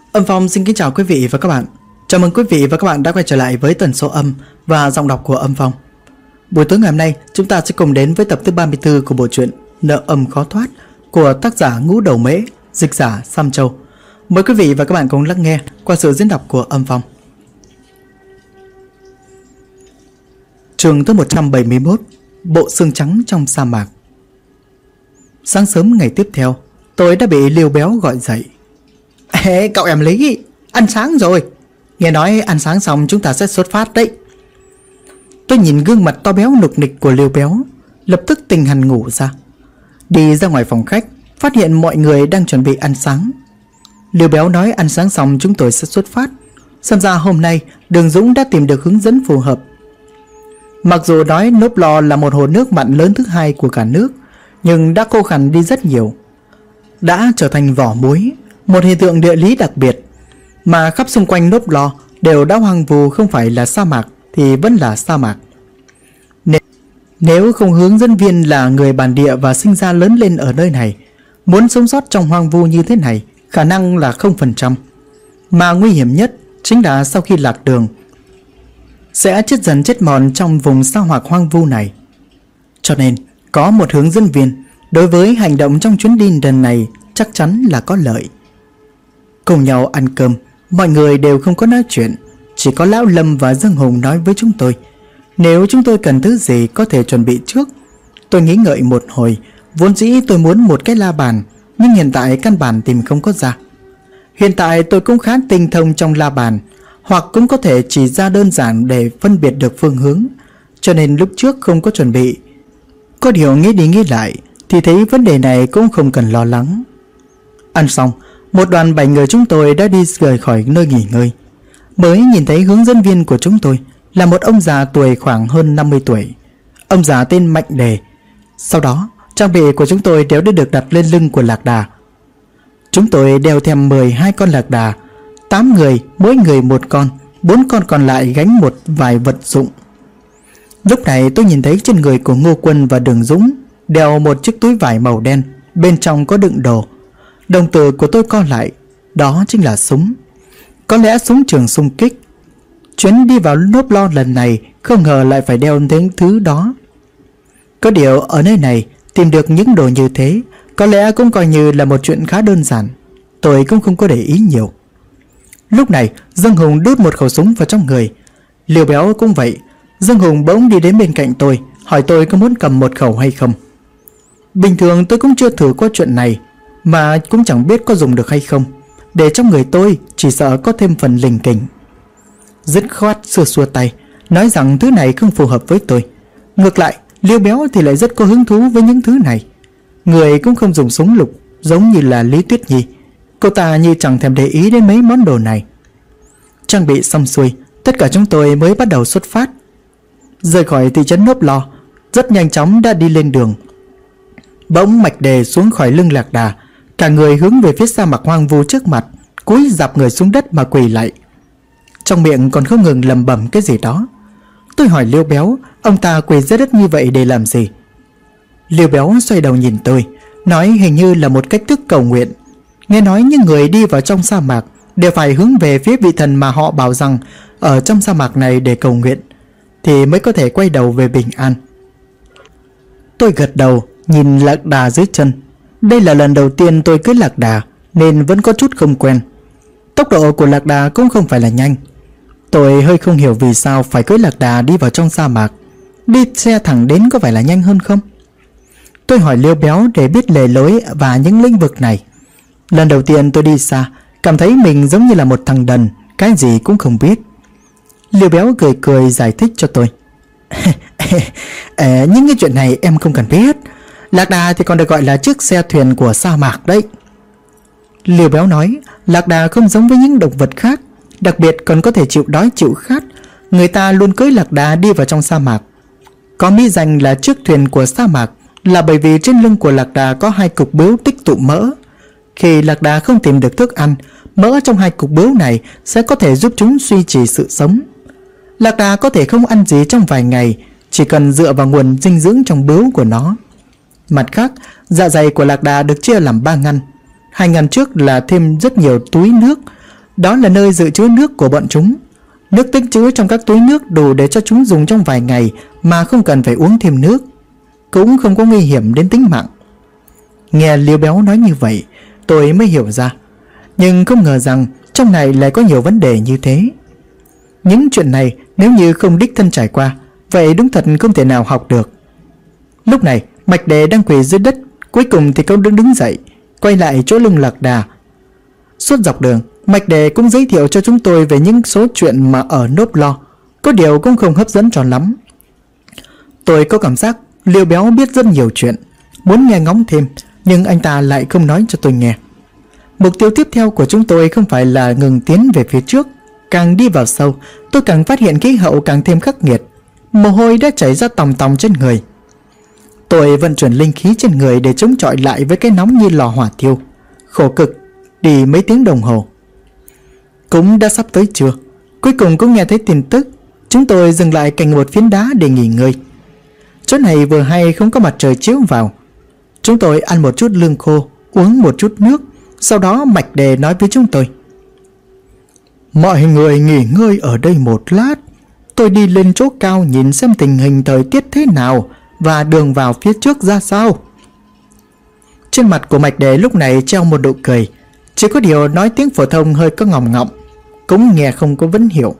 Âm Phong xin kính chào quý vị và các bạn. Chào mừng quý vị và các bạn đã quay trở lại với tần số âm và giọng đọc của Âm Phong. Buổi tối ngày hôm nay, chúng ta sẽ cùng đến với tập thứ 34 của bộ truyện Nợ Âm Khó Thoát của tác giả Ngũ Đầu Mễ, dịch giả Sam Châu. Mời quý vị và các bạn cùng lắng nghe qua sự diễn đọc của Âm Phong. Chương thứ 171, Bộ xương trắng trong sa mạc. Sáng sớm ngày tiếp theo, tôi đã bị Liêu Béo gọi dậy. Ê, cậu em Lý, ăn sáng rồi. Nghe nói ăn sáng xong chúng ta sẽ xuất phát đấy. Tôi nhìn gương mặt to béo nục nịch của Liêu Béo, lập tức tỉnh hẳn ngủ ra. Đi ra ngoài phòng khách, phát hiện mọi người đang chuẩn bị ăn sáng. Liêu Béo nói ăn sáng xong chúng tôi sẽ xuất phát. Xem ra hôm nay Đường Dũng đã tìm được hướng dẫn phù hợp. Mặc dù nói Nốp Lo là một hồ nước mặn lớn thứ hai của cả nước, nhưng đã khô khằn đi rất nhiều, đã trở thành vỏ muối, một hiện tượng địa lý đặc biệt. Mà khắp xung quanh Nốp Lo đều đã hoang vu, không phải là sa mạc thì vẫn là sa mạc. Nếu không hướng dẫn viên là người bản địa và sinh ra lớn lên ở nơi này, muốn sống sót trong hoang vu như thế này khả năng là 0%. Mà nguy hiểm nhất chính là sau khi lạc đường sẽ chết dần chết mòn trong vùng sa mạc hoang vu này. Cho nên có một hướng dẫn viên đối với hành động trong chuyến đi lần này chắc chắn là có lợi. Cùng nhau ăn cơm, mọi người đều không có nói chuyện, chỉ có Lão Lâm và Dương Hùng nói với chúng tôi nếu chúng tôi cần thứ gì có thể chuẩn bị trước. Tôi nghĩ ngợi một hồi, vốn dĩ tôi muốn một cái la bàn, nhưng hiện tại căn bản tìm không có ra. Hiện tại tôi cũng khá tinh thông trong la bàn, hoặc cũng có thể chỉ ra đơn giản để phân biệt được phương hướng, cho nên lúc trước không có chuẩn bị. Có điều nghĩ đi nghĩ lại thì thấy vấn đề này cũng không cần lo lắng. Ăn xong, một đoàn 7 người chúng tôi đã đi rời khỏi nơi nghỉ ngơi. Mới nhìn thấy hướng dẫn viên của chúng tôi là một ông già tuổi khoảng hơn 50 tuổi. Ông già tên Mạnh Đề. Sau đó, trang bị của chúng tôi đều đã được đặt lên lưng của lạc đà. Chúng tôi đeo theo 12 con lạc đà, 8 người, mỗi người một con, 4 con còn lại gánh một vài vật dụng. Lúc này tôi nhìn thấy trên người của Ngô Quân và Đường Dũng đeo một chiếc túi vải màu đen, bên trong có đựng đồ. Đồng tử của tôi co lại, đó chính là súng. Có lẽ súng trường xung kích. Chuyến đi vào Nốp Lo lần này không ngờ lại phải đeo những thứ đó. Có điều ở nơi này tìm được những đồ như thế có lẽ cũng coi như là một chuyện khá đơn giản. Tôi cũng không có để ý nhiều. Lúc này Dương Hùng đút một khẩu súng vào trong người. Liêu Béo cũng vậy. Dương Hùng bỗng đi đến bên cạnh tôi, hỏi tôi có muốn cầm một khẩu hay không. Bình thường tôi cũng chưa thử qua chuyện này, mà cũng chẳng biết có dùng được hay không. Để trong người tôi chỉ sợ có thêm phần lình kình. Dứt khoát xua xua tay, nói rằng thứ này không phù hợp với tôi. Ngược lại Liêu Béo thì lại rất có hứng thú với những thứ này. Người cũng không dùng súng lục, giống như là Lý Tuyết Nhi. Cô ta như chẳng thèm để ý đến mấy món đồ này. Trang bị xong xuôi, tất cả chúng tôi mới bắt đầu xuất phát. Rời khỏi thị trấn Nốp Lo, rất nhanh chóng đã đi lên đường. Bỗng Mạch Đề xuống khỏi lưng lạc đà, cả người hướng về phía sa mạc hoang vu trước mặt, cúi dạp người xuống đất mà quỳ lại. Trong miệng còn không ngừng lẩm bẩm cái gì đó. Tôi hỏi Liêu Béo, ông ta quỳ dưới đất như vậy để làm gì? Liêu Béo xoay đầu nhìn tôi, nói hình như là một cách thức cầu nguyện. Nghe nói những người đi vào trong sa mạc đều phải hướng về phía vị thần mà họ bảo rằng ở trong sa mạc này để cầu nguyện, thì mới có thể quay đầu về bình an. Tôi gật đầu, nhìn lạc đà dưới chân. Đây là lần đầu tiên tôi cưỡi lạc đà nên vẫn có chút không quen. Tốc độ của lạc đà cũng không phải là nhanh. Tôi hơi không hiểu vì sao phải cưỡi lạc đà đi vào trong sa mạc. Đi xe thẳng đến có phải là nhanh hơn không? Tôi hỏi Liêu Béo để biết lề lối và những lĩnh vực này. Lần đầu tiên tôi đi xa, cảm thấy mình giống như là một thằng đần, cái gì cũng không biết. Liêu Béo cười cười giải thích cho tôi. Những cái chuyện này em không cần biết. Lạc đà thì còn được gọi là chiếc xe thuyền của sa mạc đấy. Liêu Béo nói lạc đà không giống với những động vật khác, đặc biệt còn có thể chịu đói chịu khát. Người ta luôn cưỡi lạc đà đi vào trong sa mạc. Có mỹ danh là chiếc thuyền của sa mạc là bởi vì trên lưng của lạc đà có 2 cục bướu tích tụ mỡ. Khi lạc đà không tìm được thức ăn, mỡ trong 2 cục bướu này sẽ có thể giúp chúng duy trì sự sống. Lạc đà có thể không ăn gì trong vài ngày, chỉ cần dựa vào nguồn dinh dưỡng trong bướu của nó. Mặt khác, dạ dày của lạc đà được chia làm 3 ngăn. 2 ngăn trước là thêm rất nhiều túi nước, Đó là nơi dự trữ nước của bọn chúng. Nước tích trữ trong các túi nước đủ để cho chúng dùng trong vài ngày mà không cần phải uống thêm nước, cũng không có nguy hiểm đến tính mạng. Nghe Liêu Béo nói như vậy, tôi mới hiểu ra, nhưng không ngờ rằng trong này lại có nhiều vấn đề như thế. Những chuyện này nếu như không đích thân trải qua, vậy đúng thật không thể nào học được. Lúc này Mạch Đề đang quỳ dưới đất, cuối cùng thì cậu đứng dậy, quay lại chỗ lưng Lạc Đà. Suốt dọc đường, Mạch Đề cũng giới thiệu cho chúng tôi về những số chuyện mà ở Nốp Lo, có điều cũng không hấp dẫn cho lắm. Tôi có cảm giác Liêu Béo biết rất nhiều chuyện, muốn nghe ngóng thêm, nhưng anh ta lại không nói cho tôi nghe. Mục tiêu tiếp theo của chúng tôi không phải là ngừng tiến về phía trước. Càng đi vào sâu, tôi càng phát hiện khí hậu càng thêm khắc nghiệt. Mồ hôi đã chảy ra tòng tòng trên người. Tôi vận chuyển linh khí trên người để chống chọi lại với cái nóng như lò hỏa thiêu. Khổ cực đi mấy tiếng đồng hồ. Cũng đã sắp tới trưa, cuối cùng cũng nghe thấy tin tức. Chúng tôi dừng lại cạnh một phiến đá để nghỉ ngơi. Chỗ này vừa hay không có mặt trời chiếu vào. Chúng tôi ăn một chút lương khô, uống một chút nước. Sau đó Mạch Đề nói với chúng tôi: mọi người nghỉ ngơi ở đây một lát, tôi đi lên chỗ cao nhìn xem tình hình thời tiết thế nào và đường vào phía trước ra sao. Trên mặt của Mạch Đề lúc này treo một nụ cười, chỉ có điều nói tiếng phổ thông hơi có ngọng ngọng, cũng nghe không có vấn hiểu.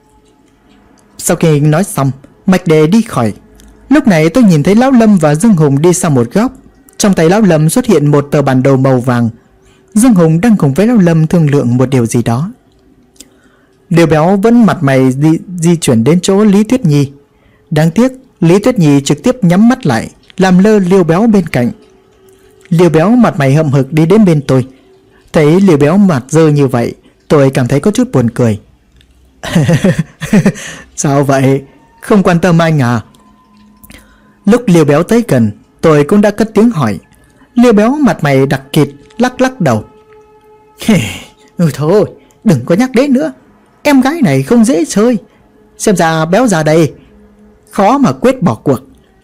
Sau khi nói xong, Mạch Đề đi khỏi. Lúc này tôi nhìn thấy Lão Lâm và Dương Hùng đi sang một góc. Trong tay Lão Lâm xuất hiện một tờ bản đồ màu vàng. Dương Hùng đang cùng với Lão Lâm thương lượng một điều gì đó. Liêu Béo vẫn mặt mày di chuyển đến chỗ Lý Tuyết Nhi. Đáng tiếc Lý Tuyết Nhi trực tiếp nhắm mắt lại, làm lơ Liêu Béo bên cạnh. Liêu Béo mặt mày hậm hực đi đến bên tôi. Thấy Liêu Béo mặt dơ như vậy, tôi cảm thấy có chút buồn cười. Sao vậy? Không quan tâm anh à? Lúc Liêu Béo tới gần, tôi cũng đã cất tiếng hỏi. Liêu Béo mặt mày đặc kịt, lắc đầu. Thôi, đừng có nhắc đến nữa. Em gái này không dễ chơi. Xem ra Béo già đây khó mà quyết bỏ cuộc.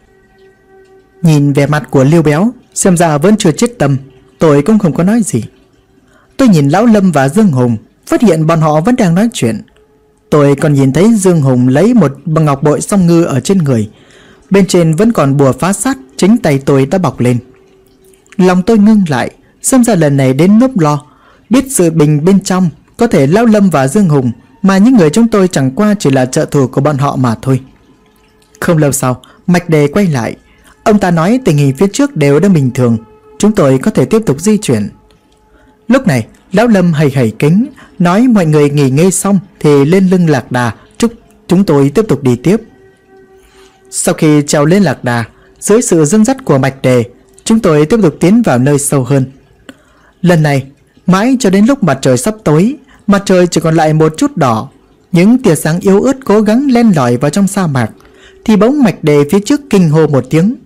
Nhìn vẻ mặt của Liêu Béo, xem ra vẫn chưa chết tâm, tôi cũng không có nói gì. Tôi nhìn Lão Lâm và Dương Hùng, phát hiện bọn họ vẫn đang nói chuyện. Tôi còn nhìn thấy Dương Hùng lấy một ngọc bội song ngư ở trên người, bên trên vẫn còn bùa phá sát chính tay tôi đã bọc lên. Lòng tôi ngưng lại, xem ra lần này đến Nốp Lo, biết sự bình bên trong, có thể Lão Lâm và Dương Hùng, mà những người chúng tôi chẳng qua chỉ là trợ thủ của bọn họ mà thôi. Không lâu sau, Mạch Đề quay lại. Ông ta nói tình hình phía trước đều đang bình thường, chúng tôi có thể tiếp tục di chuyển. Lúc này Lão Lâm hầy kính, nói mọi người nghỉ ngơi xong thì lên lưng Lạc Đà, chúc chúng tôi tiếp tục đi tiếp. Sau khi trèo lên Lạc Đà, dưới sự dẫn dắt của Mạch Đề, chúng tôi tiếp tục tiến vào nơi sâu hơn. Lần này mãi cho đến lúc mặt trời sắp tối, mặt trời chỉ còn lại một chút đỏ, những tia sáng yếu ớt cố gắng len lỏi vào trong sa mạc, thì bỗng Mạch Đề phía trước kinh hô một tiếng.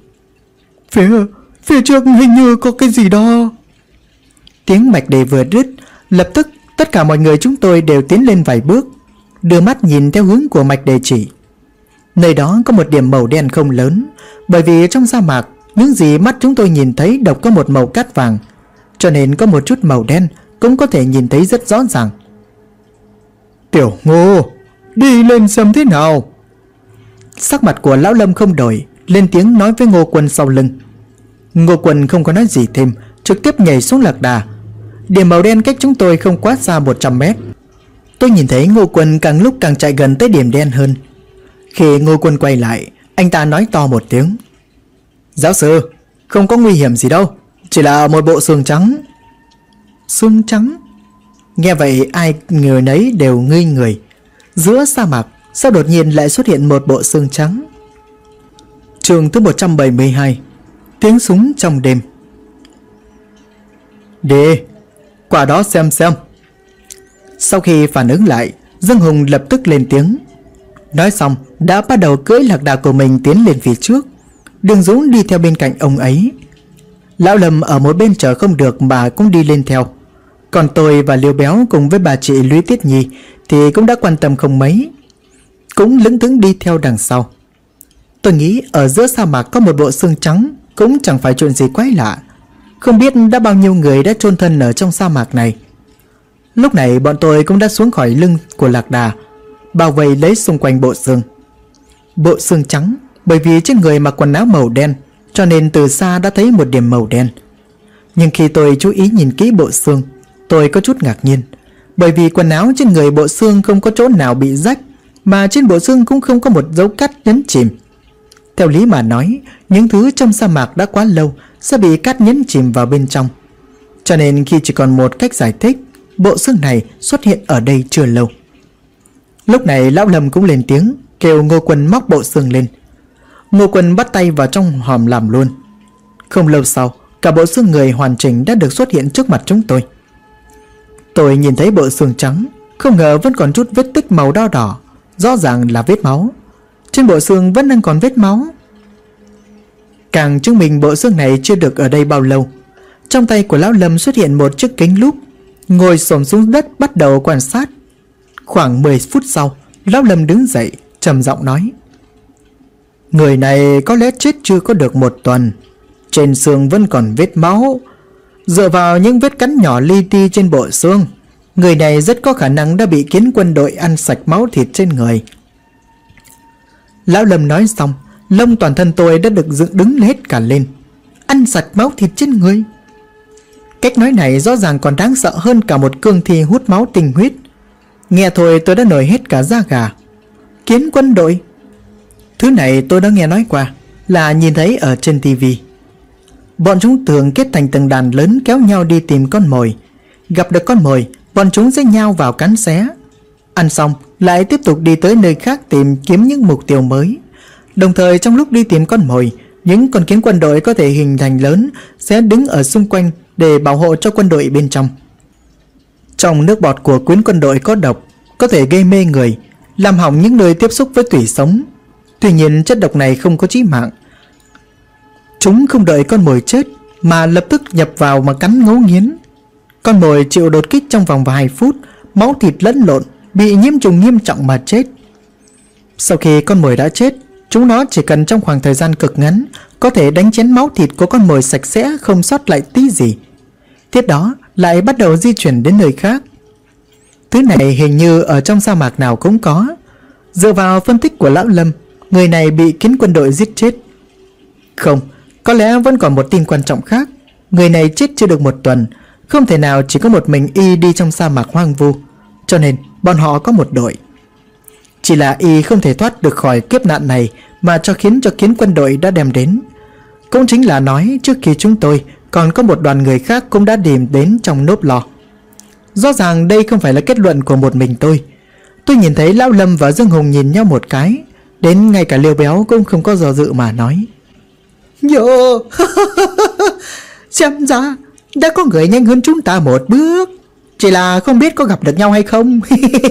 Phía trước hình như có cái gì đó. Tiếng Mạch Đề vừa dứt, lập tức tất cả mọi người chúng tôi đều tiến lên vài bước, đưa mắt nhìn theo hướng của Mạch Đề chỉ. Nơi đó có một điểm màu đen không lớn, bởi vì trong sa mạc những gì mắt chúng tôi nhìn thấy độc có một màu cát vàng, cho nên có một chút màu đen cũng có thể nhìn thấy rất rõ ràng. Tiểu Ngô, đi lên xem thế nào. Sắc mặt của Lão Lâm không đổi, lên tiếng nói với Ngô Quân sau lưng. Ngô Quân không có nói gì thêm, trực tiếp nhảy xuống Lạc Đà. Điểm màu đen cách chúng tôi không quá xa 100 mét. Tôi nhìn thấy Ngô Quân càng lúc càng chạy gần tới điểm đen hơn. Khi Ngô Quân quay lại, anh ta nói to một tiếng. Giáo sư, không có nguy hiểm gì đâu, chỉ là một bộ xương trắng. Xương trắng? Nghe vậy ai người nấy đều ngây người. Giữa sa mạc sao đột nhiên lại xuất hiện một bộ xương trắng? Chương thứ 172. Tiếng súng trong đêm. Đi, qua đó xem. Sau khi phản ứng lại, Dương Hùng lập tức lên tiếng. Nói xong đã bắt đầu cưỡi Lạc Đà của mình tiến lên phía trước. Đường Dũng đi theo bên cạnh ông ấy. Lão Lâm ở một bên chờ không được mà cũng đi lên theo. Còn tôi và Liêu Béo cùng với bà chị Lý Tuyết Nhi thì cũng đã quan tâm không mấy, cũng lững thững đi theo đằng sau. Tôi nghĩ ở giữa sa mạc có một bộ xương trắng cũng chẳng phải chuyện gì quái lạ. Không biết đã bao nhiêu người đã chôn thân ở trong sa mạc này. Lúc này bọn tôi cũng đã xuống khỏi lưng của lạc đà, bao vây lấy xung quanh bộ xương. Bộ xương trắng, bởi vì trên người mặc quần áo màu đen, cho nên từ xa đã thấy một điểm màu đen. Nhưng khi tôi chú ý nhìn kỹ bộ xương, tôi có chút ngạc nhiên, bởi vì quần áo trên người bộ xương không có chỗ nào bị rách, mà trên bộ xương cũng không có một dấu cắt nhấn chìm. Theo lý mà nói, những thứ trong sa mạc đã quá lâu sẽ bị cát nhấn chìm vào bên trong. Cho nên khi chỉ còn một cách giải thích, bộ xương này xuất hiện ở đây chưa lâu. Lúc này Lão Lâm cũng lên tiếng, kêu Ngô Quân móc bộ xương lên. Ngô Quân bắt tay vào trong hòm làm luôn. Không lâu sau, cả bộ xương người hoàn chỉnh đã được xuất hiện trước mặt chúng tôi. Tôi nhìn thấy bộ xương trắng, không ngờ vẫn còn chút vết tích màu đỏ đỏ, rõ ràng là vết máu. Trên bộ xương vẫn đang còn vết máu. Càng chứng minh bộ xương này chưa được ở đây bao lâu. Trong tay của Lão Lâm xuất hiện một chiếc kính lúp, ngồi xổm xuống đất bắt đầu quan sát. Khoảng 10 phút sau, Lão Lâm đứng dậy, trầm giọng nói: người này có lẽ chết chưa có được 1 tuần. Trên xương vẫn còn vết máu. Dựa vào những vết cắn nhỏ li ti trên bộ xương, người này rất có khả năng đã bị kiến quân đội ăn sạch máu thịt trên người. Lão Lâm nói xong, lông toàn thân tôi đã được dựng đứng hết cả lên. Ăn sạch máu thịt trên người. Cách nói này rõ ràng còn đáng sợ hơn cả một cương thi hút máu tinh huyết. Nghe thôi tôi đã nổi hết cả da gà. Kiến quân đội, thứ này tôi đã nghe nói qua, là nhìn thấy ở trên tivi. Bọn chúng thường kết thành từng đàn lớn kéo nhau đi tìm con mồi. Gặp được con mồi, bọn chúng sẽ nhao vào cắn xé. Ăn xong lại tiếp tục đi tới nơi khác tìm kiếm những mục tiêu mới. Đồng thời trong lúc đi tìm con mồi, những con kiến quân đội có thể hình thành lớn sẽ đứng ở xung quanh để bảo hộ cho quân đội bên trong. Trong nước bọt của quyến quân đội có độc, có thể gây mê người, làm hỏng những nơi tiếp xúc với tủy sống. Tuy nhiên chất độc này không có chí mạng. Chúng không đợi con mồi chết mà lập tức nhập vào mà cắn ngấu nghiến. Con mồi chịu đột kích trong vòng vài phút, máu thịt lẫn lộn, bị nhiễm trùng nghiêm trọng mà chết. Sau khi con mồi đã chết, chúng nó chỉ cần trong khoảng thời gian cực ngắn có thể đánh chén máu thịt của con mồi sạch sẽ, không sót lại tí gì. Tiếp đó lại bắt đầu di chuyển đến nơi khác. Thứ này hình như ở trong sa mạc nào cũng có. Dựa vào phân tích của Lão Lâm, người này bị kiến quân đội giết chết. Không, có lẽ vẫn còn một tin quan trọng khác. Người này chết chưa được 1 tuần, không thể nào chỉ có một mình y đi trong sa mạc hoang vu. Cho nên bọn họ có một đội. Chỉ là y không thể thoát được khỏi kiếp nạn này mà khiến cho kiến quân đội đã đem đến. Cũng chính là nói trước khi chúng tôi còn có một đoàn người khác cũng đã tìm đến trong nốp lò. Rõ ràng đây không phải là kết luận của một mình tôi. Tôi nhìn thấy Lão Lâm và Dương Hùng nhìn nhau một cái, đến ngay cả Liêu Béo cũng không có do dự mà nói: Yo, xem ra đã có người nhanh hơn chúng ta 1 bước, chỉ là không biết có gặp được nhau hay không.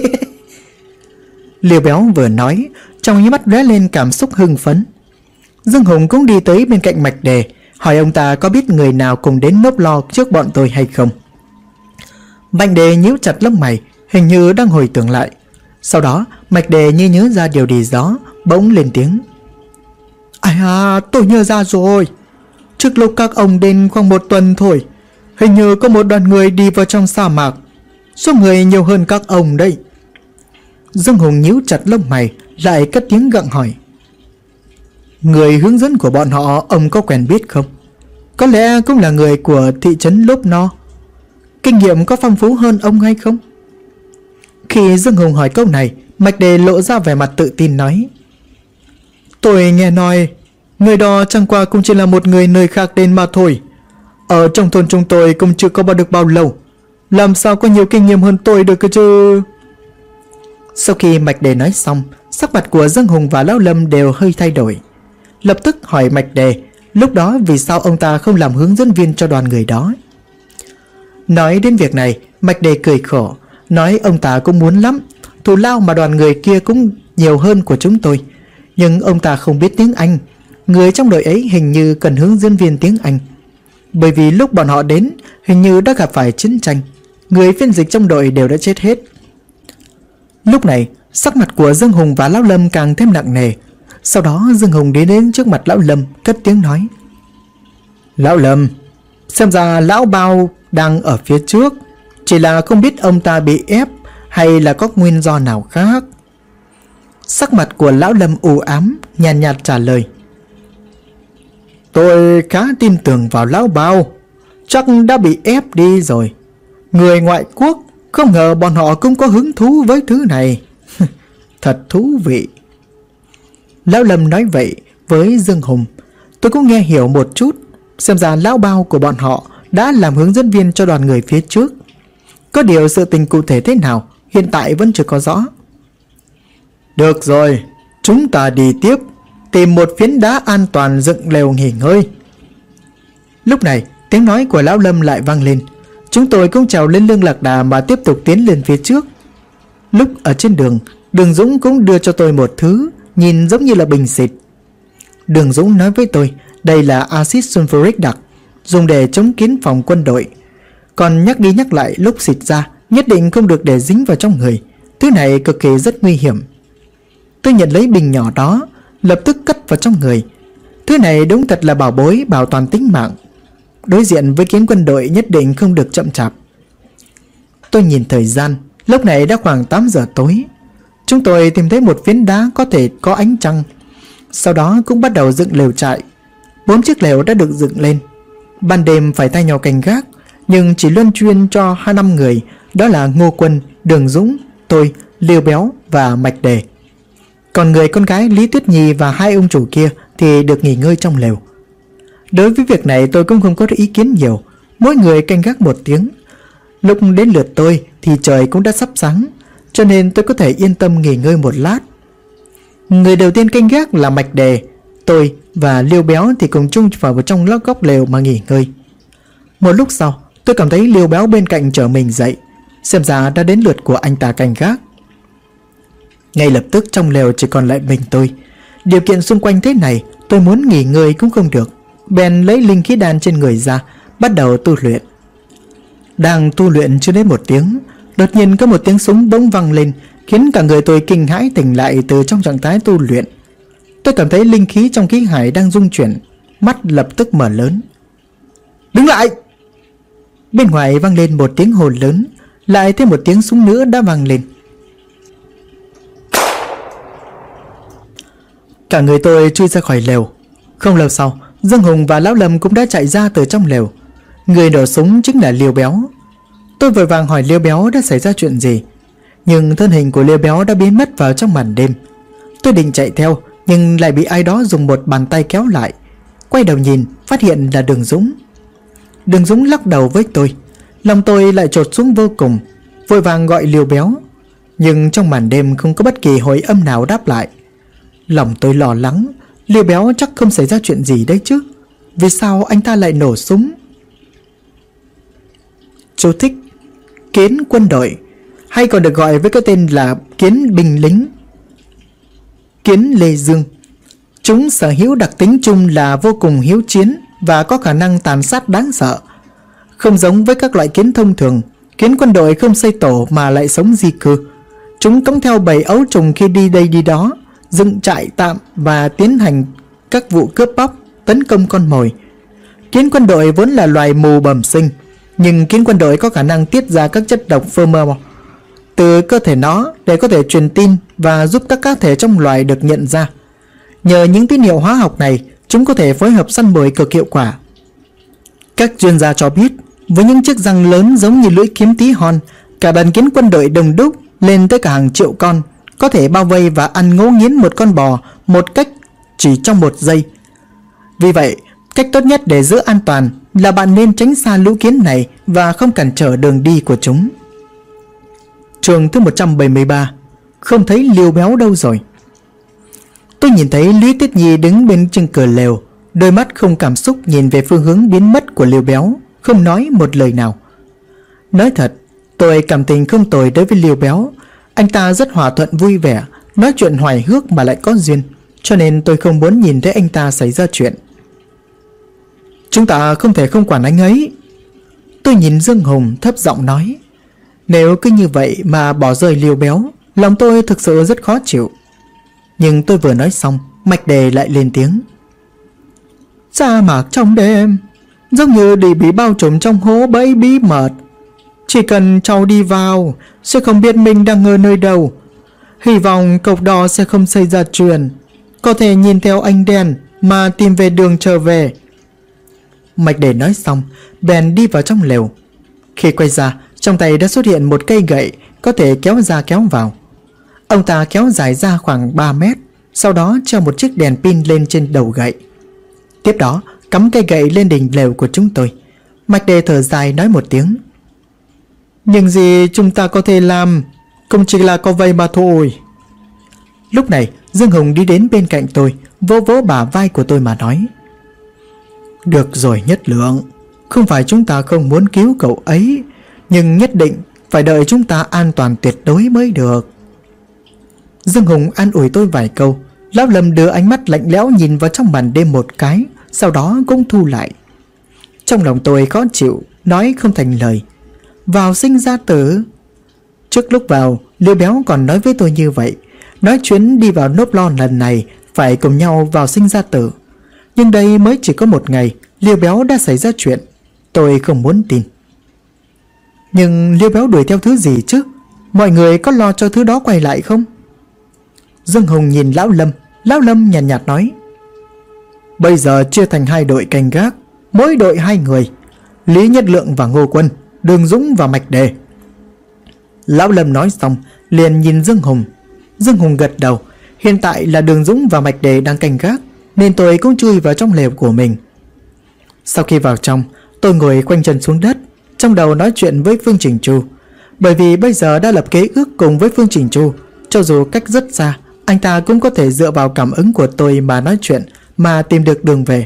Liêu Béo vừa nói, trong nháy mắt lóe lên cảm xúc hưng phấn. Dương Hùng cũng đi tới bên cạnh Mạch Đề, hỏi ông ta có biết người nào cùng đến nốp lo trước bọn tôi hay không. Mạch Đề nhíu chặt lông mày, hình như đang hồi tưởng lại. Sau đó Mạch Đề như nhớ ra điều gì đó, bỗng lên tiếng: À, tôi nhớ ra rồi. Trước lúc các ông đến khoảng 1 tuần thôi, hình như có một đoàn người đi vào trong sa mạc. Số người nhiều hơn các ông đấy. Dương Hùng nhíu chặt lông mày, lại cất tiếng gặng hỏi: Người hướng dẫn của bọn họ ông có quen biết không? Có lẽ cũng là người của thị trấn Lốp No. Kinh nghiệm có phong phú hơn ông hay không? Khi Dương Hùng hỏi câu này, Mạch Đề lộ ra vẻ mặt tự tin nói: Tôi nghe nói người đó chẳng qua cũng chỉ là một người nơi khác đến mà thôi. Ở trong thôn chúng tôi cũng chưa có được bao lâu, làm sao có nhiều kinh nghiệm hơn tôi được cơ chứ? Sau khi Mạch Đề nói xong, sắc mặt của Dương Hùng và Lão Lâm đều hơi thay đổi. Lập tức hỏi Mạch Đề lúc đó vì sao ông ta không làm hướng dẫn viên cho đoàn người đó. Nói đến việc này, Mạch Đề cười khổ, nói ông ta cũng muốn lắm, thù lao mà đoàn người kia cũng nhiều hơn của chúng tôi. Nhưng ông ta không biết tiếng Anh. Người trong đội ấy hình như cần hướng dẫn viên tiếng Anh. Bởi vì lúc bọn họ đến, hình như đã gặp phải chiến tranh. Người phiên dịch trong đội đều đã chết hết. Lúc này, sắc mặt của Dương Hùng và Lão Lâm càng thêm nặng nề. Sau đó Dương Hùng đi đến trước mặt Lão Lâm, cất tiếng nói: Lão Lâm, xem ra Lão Bao đang ở phía trước, chỉ là không biết ông ta bị ép hay là có nguyên do nào khác. Sắc mặt của lão Lâm u ám, nhàn nhạt trả lời. Tôi khá tin tưởng vào lão Bao, chắc đã bị ép đi rồi. Người ngoại quốc, không ngờ bọn họ cũng có hứng thú với thứ này. Thật thú vị. Lão Lâm nói vậy với Dương Hùng. Tôi cũng nghe hiểu một chút. Xem ra lão Bao của bọn họ đã làm hướng dẫn viên cho đoàn người phía trước. Có điều sự tình cụ thể thế nào hiện tại vẫn chưa có rõ. Được rồi, chúng ta đi tiếp, tìm một phiến đá an toàn dựng lều nghỉ ngơi. Lúc này tiếng nói của lão Lâm lại vang lên. Chúng tôi cũng trèo lên lưng lạc đà mà tiếp tục tiến lên phía trước. Lúc ở trên đường, Đường Dũng cũng đưa cho tôi một thứ nhìn giống như là bình xịt. Đường Dũng nói với tôi đây là axit sulfuric đặc, dùng để chống kiến phòng quân đội. Còn nhắc đi nhắc lại lúc xịt ra nhất định không được để dính vào trong người. Thứ này cực kỳ rất nguy hiểm. Tôi nhận lấy bình nhỏ đó, lập tức cất vào trong người. Thứ này đúng thật là bảo bối bảo toàn tính mạng. Đối diện với kiến quân đội nhất định không được chậm chạp. Tôi nhìn thời gian, lúc này đã khoảng 8 giờ tối. Chúng tôi tìm thấy một phiến đá có thể có ánh trăng. Sau đó cũng bắt đầu dựng lều trại. 4 chiếc lều đã được dựng lên. Ban đêm phải thay nhau canh gác, nhưng chỉ luân chuyên cho 2-5 người. Đó là Ngô Quân, Đường Dũng, tôi, Liêu Béo và Mạch Đề. Còn người con gái Lý Tuyết Nhi và 2 ông chủ kia thì được nghỉ ngơi trong lều. Đối với việc này tôi cũng không có ý kiến nhiều. Mỗi người canh gác 1 tiếng. Lúc đến lượt tôi thì trời cũng đã sắp sáng, cho nên tôi có thể yên tâm nghỉ ngơi một lát. Người đầu tiên canh gác là Mạch Đề. Tôi và Liêu Béo thì cùng chung vào trong góc lều mà nghỉ ngơi. Một lúc sau tôi cảm thấy Liêu Béo bên cạnh trở mình dậy. Xem ra đã đến lượt của anh ta canh gác. Ngay lập tức trong lều chỉ còn lại mình tôi. Điều kiện xung quanh thế này, tôi muốn nghỉ ngơi cũng không được. Bèn lấy linh khí đan trên người ra, bắt đầu tu luyện. Đang tu luyện chưa đến 1 tiếng, đột nhiên có một tiếng súng bỗng vang lên, khiến cả người tôi kinh hãi tỉnh lại từ trong trạng thái tu luyện. Tôi cảm thấy linh khí trong khí hải đang rung chuyển, mắt lập tức mở lớn. Đứng lại! Bên ngoài vang lên một tiếng hồn lớn, lại thêm một tiếng súng nữa đã vang lên. Cả người tôi chui ra khỏi lều. Không lâu sau, Dương Hùng và Lão Lâm cũng đã chạy ra từ trong lều. Người nổ súng chính là Liêu Béo. Tôi vội vàng hỏi Liêu Béo đã xảy ra chuyện gì, nhưng thân hình của Liêu Béo đã biến mất vào trong màn đêm. Tôi định chạy theo, nhưng lại bị ai đó dùng một bàn tay kéo lại. Quay đầu nhìn, phát hiện là Đường Dũng. Đường Dũng lắc đầu với tôi. Lòng tôi lại chột xuống vô cùng, vội vàng gọi Liêu Béo. Nhưng trong màn đêm không có bất kỳ hồi âm nào đáp lại. Lòng tôi lo lắng, Liêu Béo chắc không xảy ra chuyện gì đấy chứ. Vì sao anh ta lại nổ súng? Chú thích: kiến quân đội, hay còn được gọi với cái tên là kiến binh lính, kiến Lê Dương. Chúng sở hữu đặc tính chung là vô cùng hiếu chiến và có khả năng tàn sát đáng sợ. Không giống với các loại kiến thông thường, kiến quân đội không xây tổ mà lại sống di cư. Chúng cõng theo bầy ấu trùng khi đi đây đi đó, dựng trại tạm và tiến hành các vụ cướp bóc, tấn công con mồi. Kiến quân đội vốn là loài mù bẩm sinh, nhưng kiến quân đội có khả năng tiết ra các chất độc pheromone từ cơ thể nó để có thể truyền tin và giúp các cá thể trong loài được nhận ra. Nhờ những tín hiệu hóa học này, chúng có thể phối hợp săn mồi cực hiệu quả. Các chuyên gia cho biết, với những chiếc răng lớn giống như lưỡi kiếm tí hon, cả đàn kiến quân đội đông đúc lên tới cả hàng triệu con, có thể bao vây và ăn ngấu nghiến một con bò một cách chỉ trong 1 giây. Vì vậy, cách tốt nhất để giữ an toàn là bạn nên tránh xa lũ kiến này và không cản trở đường đi của chúng. Chương thứ 173. Không thấy Liêu Béo đâu rồi. Tôi nhìn thấy Lý Tuyết Nhi đứng bên chân cửa lều, đôi mắt không cảm xúc nhìn về phương hướng biến mất của Liêu Béo, không nói một lời nào. Nói thật, tôi cảm tình không tồi đối với Liêu Béo. Anh ta rất hòa thuận vui vẻ, nói chuyện hoài hước mà lại có duyên, cho nên tôi không muốn nhìn thấy anh ta xảy ra chuyện. Chúng ta không thể không quản anh ấy. Tôi nhìn Dương Hùng thấp giọng nói. Nếu cứ như vậy mà bỏ rơi Liêu Béo, lòng tôi thực sự rất khó chịu. Nhưng tôi vừa nói xong, Mạch Đề lại lên tiếng. Sa mạc trong đêm, giống như bị bao trùm trong hố bẫy bí mật. Chỉ cần cháu đi vào sẽ không biết mình đang ở nơi đâu. Hy vọng cậu đó sẽ không xảy ra chuyện, có thể nhìn theo ánh đèn mà tìm về đường trở về. Mạch Đề nói xong bèn đi vào trong lều. Khi quay ra, trong tay đã xuất hiện một cây gậy có thể kéo ra kéo vào. Ông ta kéo dài ra khoảng 3 mét, sau đó treo một chiếc đèn pin lên trên đầu gậy. Tiếp đó cắm cây gậy lên đỉnh lều của chúng tôi. Mạch Đề thở dài nói một tiếng: "Những gì chúng ta có thể làm cũng chỉ là có vậy mà thôi." Lúc này Dương Hùng đi đến bên cạnh tôi, vỗ vỗ bả vai của tôi mà nói: "Được rồi Nhất Lượng, không phải chúng ta không muốn cứu cậu ấy, nhưng nhất định phải đợi chúng ta an toàn tuyệt đối mới được." Dương Hùng an ủi tôi vài câu. Lão Lâm đưa ánh mắt lạnh lẽo nhìn vào trong màn đêm một cái, sau đó cũng thu lại. Trong lòng tôi khó chịu, nói không thành lời. Vào sinh ra tử. Trước lúc vào, Liêu Béo còn nói với tôi như vậy, nói chuyến đi vào nốt lo lần này phải cùng nhau vào sinh ra tử. Nhưng đây mới chỉ có một ngày, Liêu Béo đã xảy ra chuyện. Tôi không muốn tin. Nhưng Liêu Béo đuổi theo thứ gì chứ? Mọi người có lo cho thứ đó quay lại không? Dương Hùng nhìn Lão Lâm. Lão Lâm nhàn nhạt nói: "Bây giờ chia thành 2 đội canh gác, mỗi đội 2 người, Lý Nhất Lượng và Ngô Quân, Đường Dũng và Mạch Đề." Lão Lâm nói xong liền nhìn Dương Hùng. Dương Hùng gật đầu. Hiện tại là Đường Dũng và Mạch Đề đang canh gác, nên tôi cũng chui vào trong lều của mình. Sau khi vào trong, tôi ngồi quanh chân xuống đất, trong đầu nói chuyện với Phương Chỉnh Chu. Bởi vì bây giờ đã lập kế ước cùng với Phương Chỉnh Chu, cho dù cách rất xa, anh ta cũng có thể dựa vào cảm ứng của tôi mà nói chuyện, mà tìm được đường về.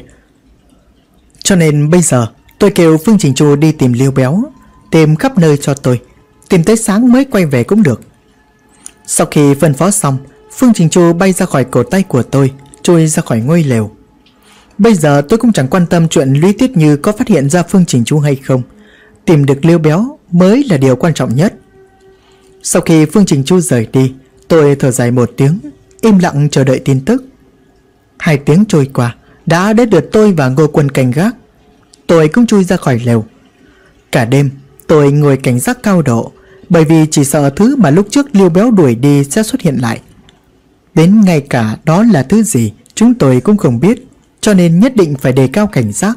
Cho nên bây giờ tôi kêu Phương Chỉnh Chu đi tìm Liêu Béo, tìm khắp nơi cho tôi, tìm tới sáng mới quay về cũng được. Sau khi phân phó xong, Phương Chỉnh Chu bay ra khỏi cổ tay của tôi, chui ra khỏi ngôi lều. Bây giờ tôi cũng chẳng quan tâm chuyện Lý Tuyết Như có phát hiện ra Phương Chỉnh Chu hay không. Tìm được Liêu Béo mới là điều quan trọng nhất. Sau khi Phương Chỉnh Chu rời đi, tôi thở dài một tiếng, im lặng chờ đợi tin tức. 2 tiếng trôi qua, đã đến lượt tôi và Ngô Quân canh gác. Tôi cũng chui ra khỏi lều. Cả đêm tôi ngồi cảnh giác cao độ, bởi vì chỉ sợ thứ mà lúc trước Liêu Béo đuổi đi sẽ xuất hiện lại. Đến ngay cả đó là thứ gì chúng tôi cũng không biết, cho nên nhất định phải đề cao cảnh giác.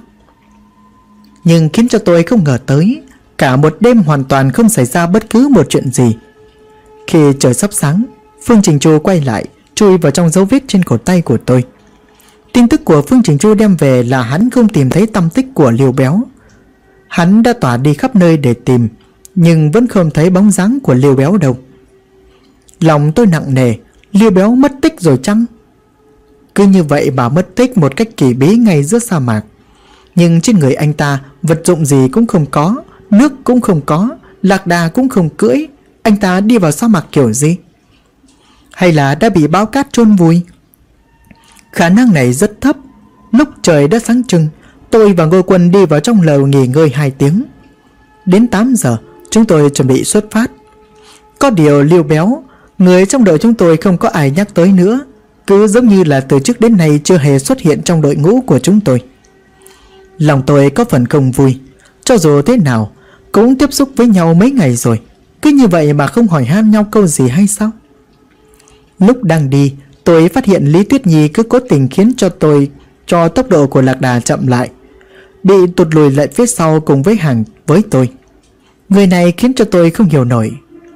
Nhưng khiến cho tôi không ngờ tới, cả một đêm hoàn toàn không xảy ra bất cứ một chuyện gì. Khi trời sắp sáng, Phương Chỉnh Chu quay lại, chui vào trong dấu vết trên cổ tay của tôi. Tin tức của Phương Chỉnh Chu đem về là hắn không tìm thấy tăm tích của Liêu Béo. Hắn đã tỏa đi khắp nơi để tìm, nhưng vẫn không thấy bóng dáng của Liêu Béo đâu. Lòng tôi nặng nề. Liêu Béo mất tích rồi chăng? Cứ như vậy mà mất tích một cách kỳ bí ngay giữa sa mạc. Nhưng trên người anh ta vật dụng gì cũng không có, nước cũng không có, lạc đà cũng không cưỡi. Anh ta đi vào sa mạc kiểu gì? Hay là đã bị bão cát chôn vùi? Khả năng này rất thấp. Lúc trời đã sáng trưng, tôi và Ngô Quân đi vào trong lều nghỉ ngơi 2 tiếng. Đến 8 giờ, chúng tôi chuẩn bị xuất phát. Có điều Liêu Béo, người trong đội chúng tôi không có ai nhắc tới nữa, cứ giống như là từ trước đến nay chưa hề xuất hiện trong đội ngũ của chúng tôi. Lòng tôi có phần không vui. Cho dù thế nào cũng tiếp xúc với nhau mấy ngày rồi, cứ như vậy mà không hỏi han nhau câu gì hay sao? Lúc đang đi, tôi phát hiện Lý Tuyết Nhi cứ cố tình khiến cho tốc độ của lạc đà chậm lại, bị tụt lùi lại phía sau cùng với hàng với tôi. Người này khiến cho tôi không hiểu nổi.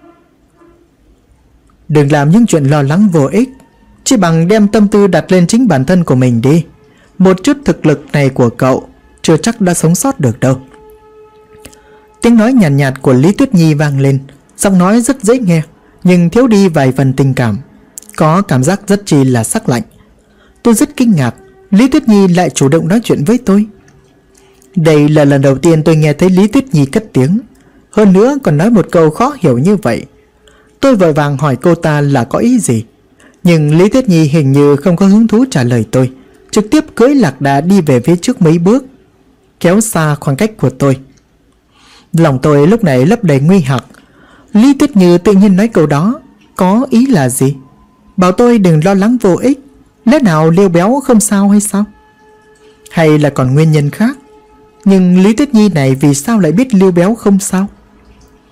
Đừng làm những chuyện lo lắng vô ích, chỉ bằng đem tâm tư đặt lên chính bản thân của mình đi. Một chút thực lực này của cậu chưa chắc đã sống sót được đâu. Tiếng nói nhàn nhạt của Lý Tuyết Nhi vang lên. Giọng nói rất dễ nghe, nhưng thiếu đi vài phần tình cảm, có cảm giác rất chi là sắc lạnh. Tôi rất kinh ngạc, Lý Tuyết Nhi lại chủ động nói chuyện với tôi. Đây là lần đầu tiên tôi nghe thấy Lý Tuyết Nhi cất tiếng, hơn nữa còn nói một câu khó hiểu như vậy. Tôi vội vàng hỏi cô ta là có ý gì, nhưng Lý Tuyết Nhi hình như không có hứng thú trả lời tôi, trực tiếp cưỡi lạc đà đi về phía trước mấy bước, kéo xa khoảng cách của tôi. Lòng tôi lúc này lấp đầy nguy hoặc. Lý Tuyết Như tự nhiên nói câu đó có ý là gì? Bảo tôi đừng lo lắng vô ích. Lẽ nào Liêu Béo không sao hay sao? Hay là còn nguyên nhân khác? Nhưng Lý Tuyết Nhi này vì sao lại biết Liêu Béo không sao?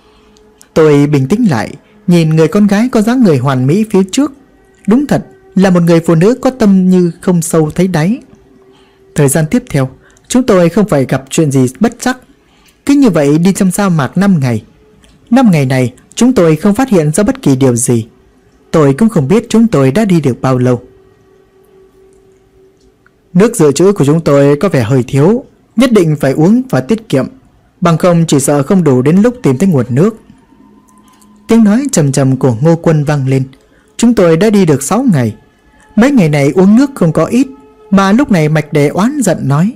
Tôi bình tĩnh lại, nhìn người con gái có dáng người hoàn mỹ phía trước. Đúng thật là một người phụ nữ có tâm như không sâu thấy đáy. Thời gian tiếp theo, chúng tôi không phải gặp chuyện gì bất trắc. Cứ như vậy đi trong sa mạc 5 ngày. 5 ngày này chúng tôi không phát hiện ra bất kỳ điều gì. Tôi cũng không biết chúng tôi đã đi được bao lâu. Nước dự trữ của chúng tôi có vẻ hơi thiếu, nhất định phải uống và tiết kiệm, bằng không chỉ sợ không đủ đến lúc tìm thấy nguồn nước. Tiếng nói trầm trầm của Ngô Quân vang lên. Chúng tôi đã đi được 6 ngày. Mấy ngày này uống nước không có ít, mà lúc này Mạch Đề oán giận nói: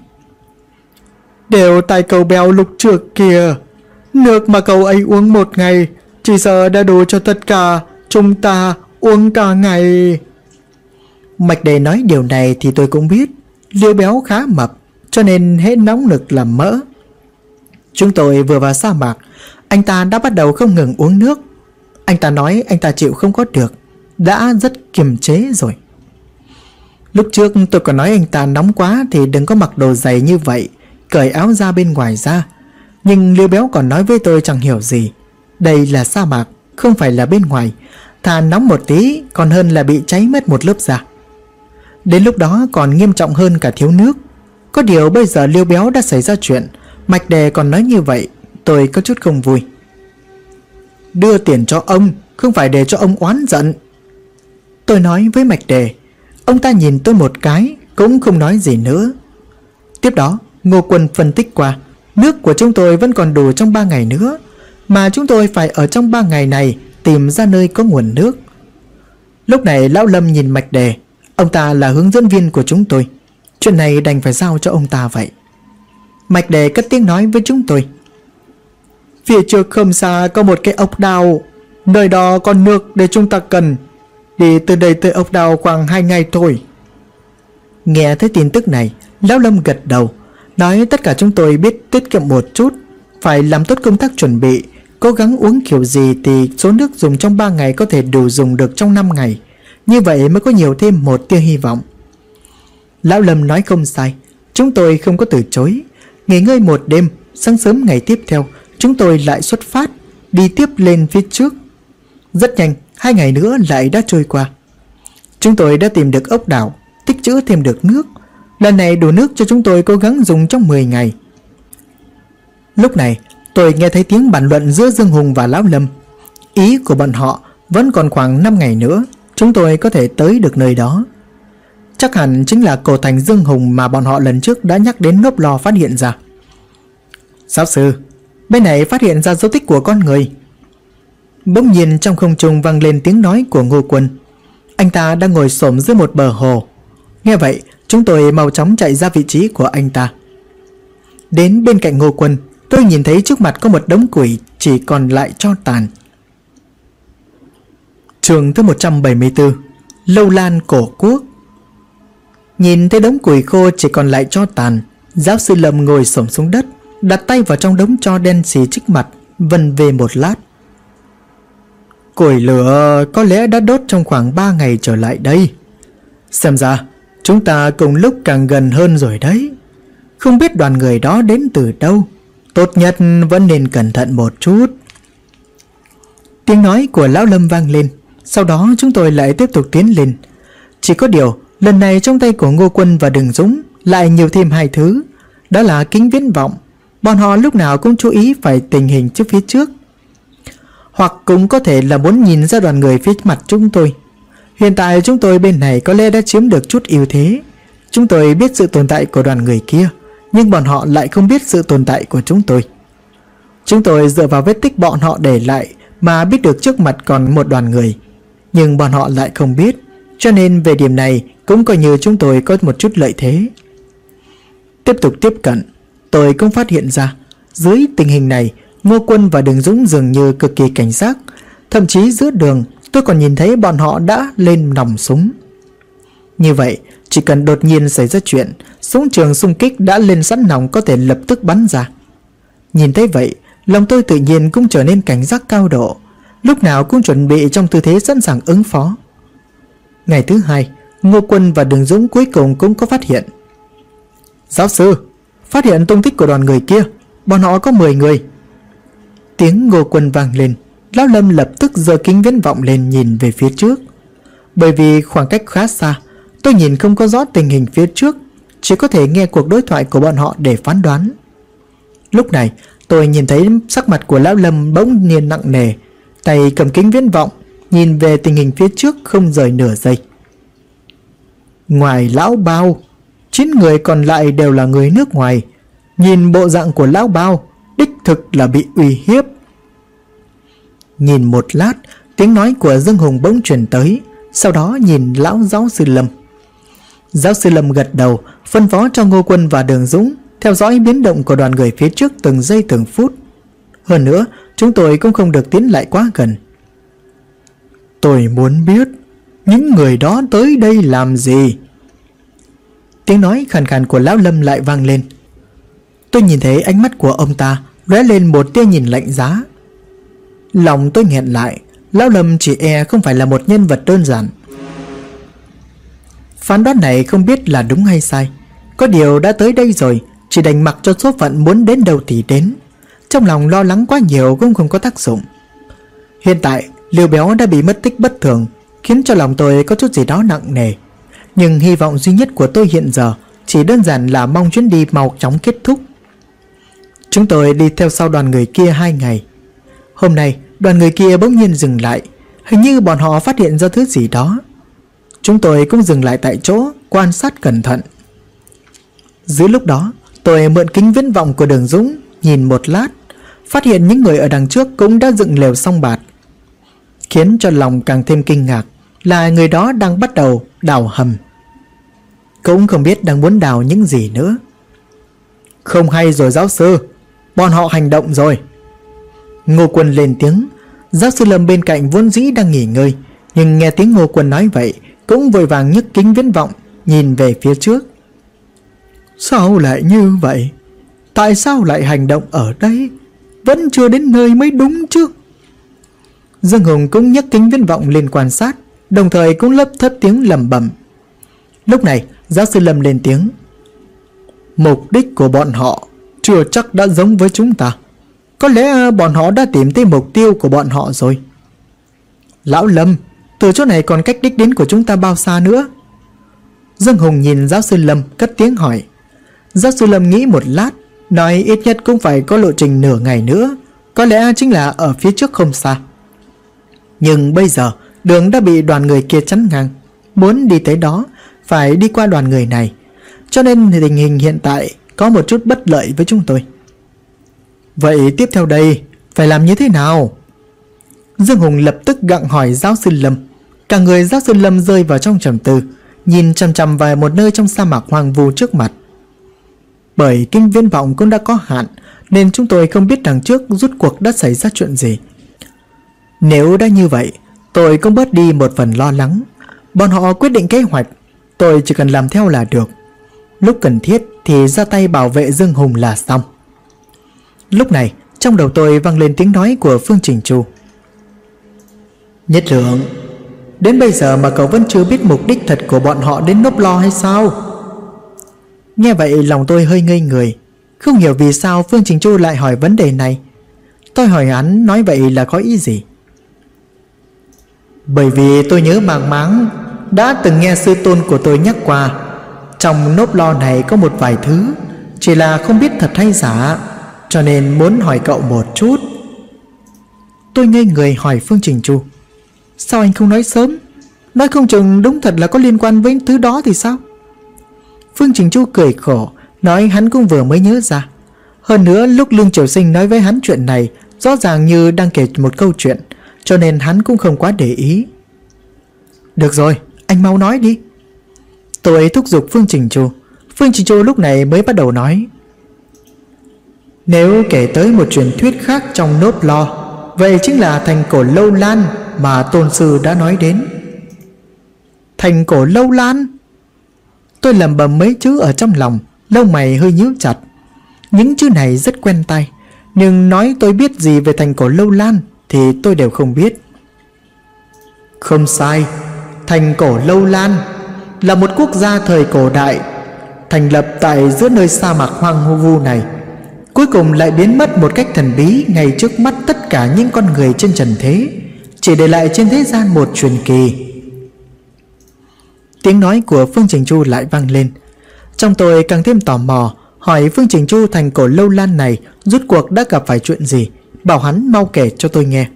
đều tại cậu béo Lục Trược kìa, nước mà cậu ấy uống một ngày chỉ sợ đã đủ cho tất cả chúng ta uống cả ngày. Mạch Đề nói điều này thì tôi cũng biết. Liêu Béo khá mập, cho nên hết nóng nực làm mỡ. Chúng tôi vừa vào sa mạc, anh ta đã bắt đầu không ngừng uống nước. Anh ta nói anh ta chịu không có được, đã rất kiềm chế rồi. Lúc trước tôi còn nói anh ta nóng quá thì đừng có mặc đồ dày như vậy, cởi áo ra bên ngoài ra. Nhưng Liêu Béo còn nói với tôi chẳng hiểu gì. Đây là sa mạc, không phải là bên ngoài. Thà nóng một tí còn hơn là bị cháy mất một lớp da. Đến lúc đó còn nghiêm trọng hơn cả thiếu nước. Có điều bây giờ Liêu Béo đã xảy ra chuyện, Mạch Đề còn nói như vậy, tôi có chút không vui. Đưa tiền cho ông, không phải để cho ông oán giận, tôi nói với Mạch Đề. Ông ta nhìn tôi một cái, cũng không nói gì nữa. Tiếp đó Ngô Quân phân tích qua, nước của chúng tôi vẫn còn đủ trong 3 ngày nữa, mà chúng tôi phải ở trong 3 ngày này tìm ra nơi có nguồn nước. Lúc này Lão Lâm nhìn Mạch Đề. Ông ta là hướng dẫn viên của chúng tôi, chuyện này đành phải giao cho ông ta vậy. Mạch Đề cất tiếng nói với chúng tôi: phía trước không xa có một cái ốc đào, nơi đó có nước để chúng ta cần. Đi từ đây tới ốc đào khoảng 2 ngày thôi. Nghe thấy tin tức này, Lão Lâm gật đầu, nói tất cả chúng tôi biết tiết kiệm một chút, phải làm tốt công tác chuẩn bị, cố gắng uống kiểu gì thì số nước dùng trong 3 ngày có thể đủ dùng được trong 5 ngày. Như vậy mới có nhiều thêm một tia hy vọng. Lão Lâm nói không sai, chúng tôi không có từ chối. Nghỉ ngơi một đêm, sáng sớm ngày tiếp theo chúng tôi lại xuất phát, đi tiếp lên phía trước. Rất nhanh, 2 ngày nữa lại đã trôi qua. Chúng tôi đã tìm được ốc đảo, tích trữ thêm được nước. Lần này đủ nước cho chúng tôi cố gắng dùng trong 10 ngày. Lúc này tôi nghe thấy tiếng bàn luận giữa Dương Hùng và Lão Lâm. Ý của bọn họ vẫn còn khoảng 5 ngày nữa chúng tôi có thể tới được nơi đó. Chắc hẳn chính là cổ thành Dương Hùng mà bọn họ lần trước đã nhắc đến nốp lò phát hiện ra. Giáo sư, bên này phát hiện ra dấu tích của con người. Bỗng nhiên trong không trung vang lên tiếng nói của Ngô Quân. Anh ta đang ngồi xổm dưới một bờ hồ. Nghe vậy chúng tôi mau chóng chạy ra vị trí của anh ta. Đến bên cạnh Ngô Quân, tôi nhìn thấy trước mặt có một đống củi chỉ còn lại tro tàn. Chương thứ 174, Lâu Lan Cổ Quốc. Nhìn thấy đống củi khô chỉ còn lại tro tàn, giáo sư Lâm ngồi xổm xuống đất, đặt tay vào trong đống tro đen xì trước mặt, vần về một lát. Củi lửa có lẽ đã đốt trong khoảng 3 ngày trở lại đây. Xem ra chúng ta cùng lúc càng gần hơn rồi đấy. Không biết đoàn người đó đến từ đâu, tốt nhất vẫn nên cẩn thận một chút. Tiếng nói của Lão Lâm vang lên. Sau đó chúng tôi lại tiếp tục tiến lên. Chỉ có điều lần này trong tay của Ngô Quân và Đường Dũng lại nhiều thêm 2 thứ. Đó là kính viễn vọng. Bọn họ lúc nào cũng chú ý phải tình hình trước phía trước, hoặc cũng có thể là muốn nhìn ra đoàn người phía mặt chúng tôi. Hiện tại chúng tôi bên này có lẽ đã chiếm được chút ưu thế. Chúng tôi biết sự tồn tại của đoàn người kia, nhưng bọn họ lại không biết sự tồn tại của chúng tôi. Chúng tôi dựa vào vết tích bọn họ để lại mà biết được trước mặt còn một đoàn người, nhưng bọn họ lại không biết. Cho nên về điểm này cũng coi như chúng tôi có một chút lợi thế. Tiếp tục tiếp cận, tôi cũng phát hiện ra dưới tình hình này Ngô Quân và Đường Dũng dường như cực kỳ cảnh giác. Thậm chí giữa đường tôi còn nhìn thấy bọn họ đã lên nòng súng. Như vậy chỉ cần đột nhiên xảy ra chuyện, súng trường xung kích đã lên sẵn nòng có thể lập tức bắn ra. Nhìn thấy vậy, lòng tôi tự nhiên cũng trở nên cảnh giác cao độ, lúc nào cũng chuẩn bị trong tư thế sẵn sàng ứng phó. Ngày thứ 2, Ngô Quân và Đường Dũng cuối cùng cũng có phát hiện. Giáo sư, phát hiện tung tích của đoàn người kia, bọn họ có 10 người. Tiếng Ngô Quân vang lên. Lão Lâm lập tức giơ kính viễn vọng lên nhìn về phía trước. Bởi vì khoảng cách khá xa, tôi nhìn không có rõ tình hình phía trước, chỉ có thể nghe cuộc đối thoại của bọn họ để phán đoán. Lúc này tôi nhìn thấy sắc mặt của Lão Lâm bỗng nhiên nặng nề, tay cầm kính viễn vọng nhìn về tình hình phía trước không rời nửa giây. Ngoài Lão Bao, 9 người còn lại đều là người nước ngoài. Nhìn bộ dạng của Lão Bao, đích thực là bị uy hiếp. Nhìn một lát, tiếng nói của Dương Hùng bỗng truyền tới, sau đó nhìn lão giáo sư Lâm. Giáo sư Lâm gật đầu, phân phó cho Ngô Quân và Đường Dũng theo dõi biến động của đoàn người phía trước từng giây từng phút. Hơn nữa, chúng tôi cũng không được tiến lại quá gần. Tôi muốn biết những người đó tới đây làm gì? Tiếng nói khàn khàn của Lão Lâm lại vang lên. Tôi nhìn thấy ánh mắt của ông ta lóe lên một tia nhìn lạnh giá. Lòng tôi nghẹn lại, Lão Lâm chỉ e không phải là một nhân vật đơn giản. Phán đoán này không biết là đúng hay sai. Có điều đã tới đây rồi, chỉ đành mặc cho số phận muốn đến đâu thì đến. Trong lòng lo lắng quá nhiều cũng không có tác dụng. Hiện tại Liêu Béo đã bị mất tích bất thường, khiến cho lòng tôi có chút gì đó nặng nề. Nhưng hy vọng duy nhất của tôi hiện giờ chỉ đơn giản là mong chuyến đi mau chóng kết thúc. Chúng tôi đi theo sau đoàn người kia 2 ngày. Hôm nay đoàn người kia bỗng nhiên dừng lại, hình như bọn họ phát hiện ra thứ gì đó. Chúng tôi cũng dừng lại tại chỗ, quan sát cẩn thận. Giữa lúc đó, tôi mượn kính viễn vọng của Đường Dũng nhìn một lát, phát hiện những người ở đằng trước cũng đã dựng lều xong bạt. Khiến cho lòng càng thêm kinh ngạc là người đó đang bắt đầu đào hầm. Cũng không biết đang muốn đào những gì nữa. Không hay rồi giáo sư, bọn họ hành động rồi. Ngô Quân lên tiếng. Giáo sư Lâm bên cạnh vốn dĩ đang nghỉ ngơi, nhưng nghe tiếng Ngô Quân nói vậy cũng vội vàng nhấc kính viễn vọng nhìn về phía trước. Sao lại như vậy? Tại sao lại hành động ở đây? Vẫn chưa đến nơi mới đúng chứ. Dương Hùng cũng nhấc kính viễn vọng lên quan sát, đồng thời cũng lấp thấp tiếng lẩm bẩm. Lúc này giáo sư Lâm lên tiếng. Mục đích của bọn họ chưa chắc đã giống với chúng ta. Có lẽ bọn họ đã tìm thấy mục tiêu của bọn họ rồi. Lão Lâm, từ chỗ này còn cách đích đến của chúng ta bao xa nữa? Dương Hùng nhìn giáo sư Lâm cất tiếng hỏi. Giáo sư Lâm nghĩ một lát, nói ít nhất cũng phải có lộ trình nửa ngày nữa, có lẽ chính là ở phía trước không xa. Nhưng bây giờ đường đã bị đoàn người kia chắn ngang, muốn đi tới đó phải đi qua đoàn người này, cho nên tình hình hiện tại có một chút bất lợi với chúng tôi. Vậy tiếp theo đây phải làm như thế nào? Dương Hùng lập tức gặng hỏi giáo sư Lâm. Cả người giáo sư Lâm rơi vào trong trầm tư, nhìn chằm chằm vào một nơi trong sa mạc hoang vu trước mặt. Bởi kính viễn vọng cũng đã có hạn, nên chúng tôi không biết đằng trước rút cuộc đã xảy ra chuyện gì. Nếu đã như vậy, tôi cũng bớt đi một phần lo lắng. Bọn họ quyết định kế hoạch, tôi chỉ cần làm theo là được. Lúc cần thiết thì ra tay bảo vệ Dương Hùng là xong. Lúc này trong đầu tôi vang lên tiếng nói của Phương Trình Chu. Nhất Lượng, đến bây giờ mà cậu vẫn chưa biết mục đích thật của bọn họ đến Nốt Lo hay sao? Nghe vậy lòng tôi hơi ngây người, không hiểu vì sao Phương Trình Chu lại hỏi vấn đề này. Tôi hỏi hắn nói vậy là có ý gì? Bởi vì tôi nhớ màng máng đã từng nghe sư tôn của tôi nhắc qua, trong Nốt Lo này có một vài thứ, chỉ là không biết thật hay giả, cho nên muốn hỏi cậu một chút. Tôi ngây người hỏi Phương Trình Chu. Sao anh không nói sớm? Nói không chừng đúng thật là có liên quan với thứ đó thì sao? Phương Trình Chu cười khổ, nói hắn cũng vừa mới nhớ ra. Hơn nữa lúc Lương Triều Sinh nói với hắn chuyện này, rõ ràng như đang kể một câu chuyện, cho nên hắn cũng không quá để ý. Được rồi, anh mau nói đi. Tôi thúc giục Phương Trình Chu. Phương Trình Chu lúc này mới bắt đầu nói. Nếu kể tới một truyền thuyết khác trong Nốt Lo, vậy chính là thành cổ Lâu Lan mà tôn sư đã nói đến. Thành cổ Lâu Lan? Tôi lẩm bẩm mấy chữ ở trong lòng, lông mày hơi nhíu chặt. Những chữ này rất quen tai, nhưng nói tôi biết gì về thành cổ Lâu Lan thì tôi đều không biết. Không sai, thành cổ Lâu Lan là một quốc gia thời cổ đại, thành lập tại giữa nơi sa mạc hoang vu này. cuối cùng lại biến mất một cách thần bí ngay trước mắt tất cả những con người trên trần thế, chỉ để lại trên thế gian một truyền kỳ. Tiếng nói của Phương Trình Chu lại vang lên. Trong tôi càng thêm tò mò, hỏi Phương Trình Chu thành cổ lâu lan này rốt cuộc đã gặp phải chuyện gì, bảo hắn mau kể cho tôi nghe.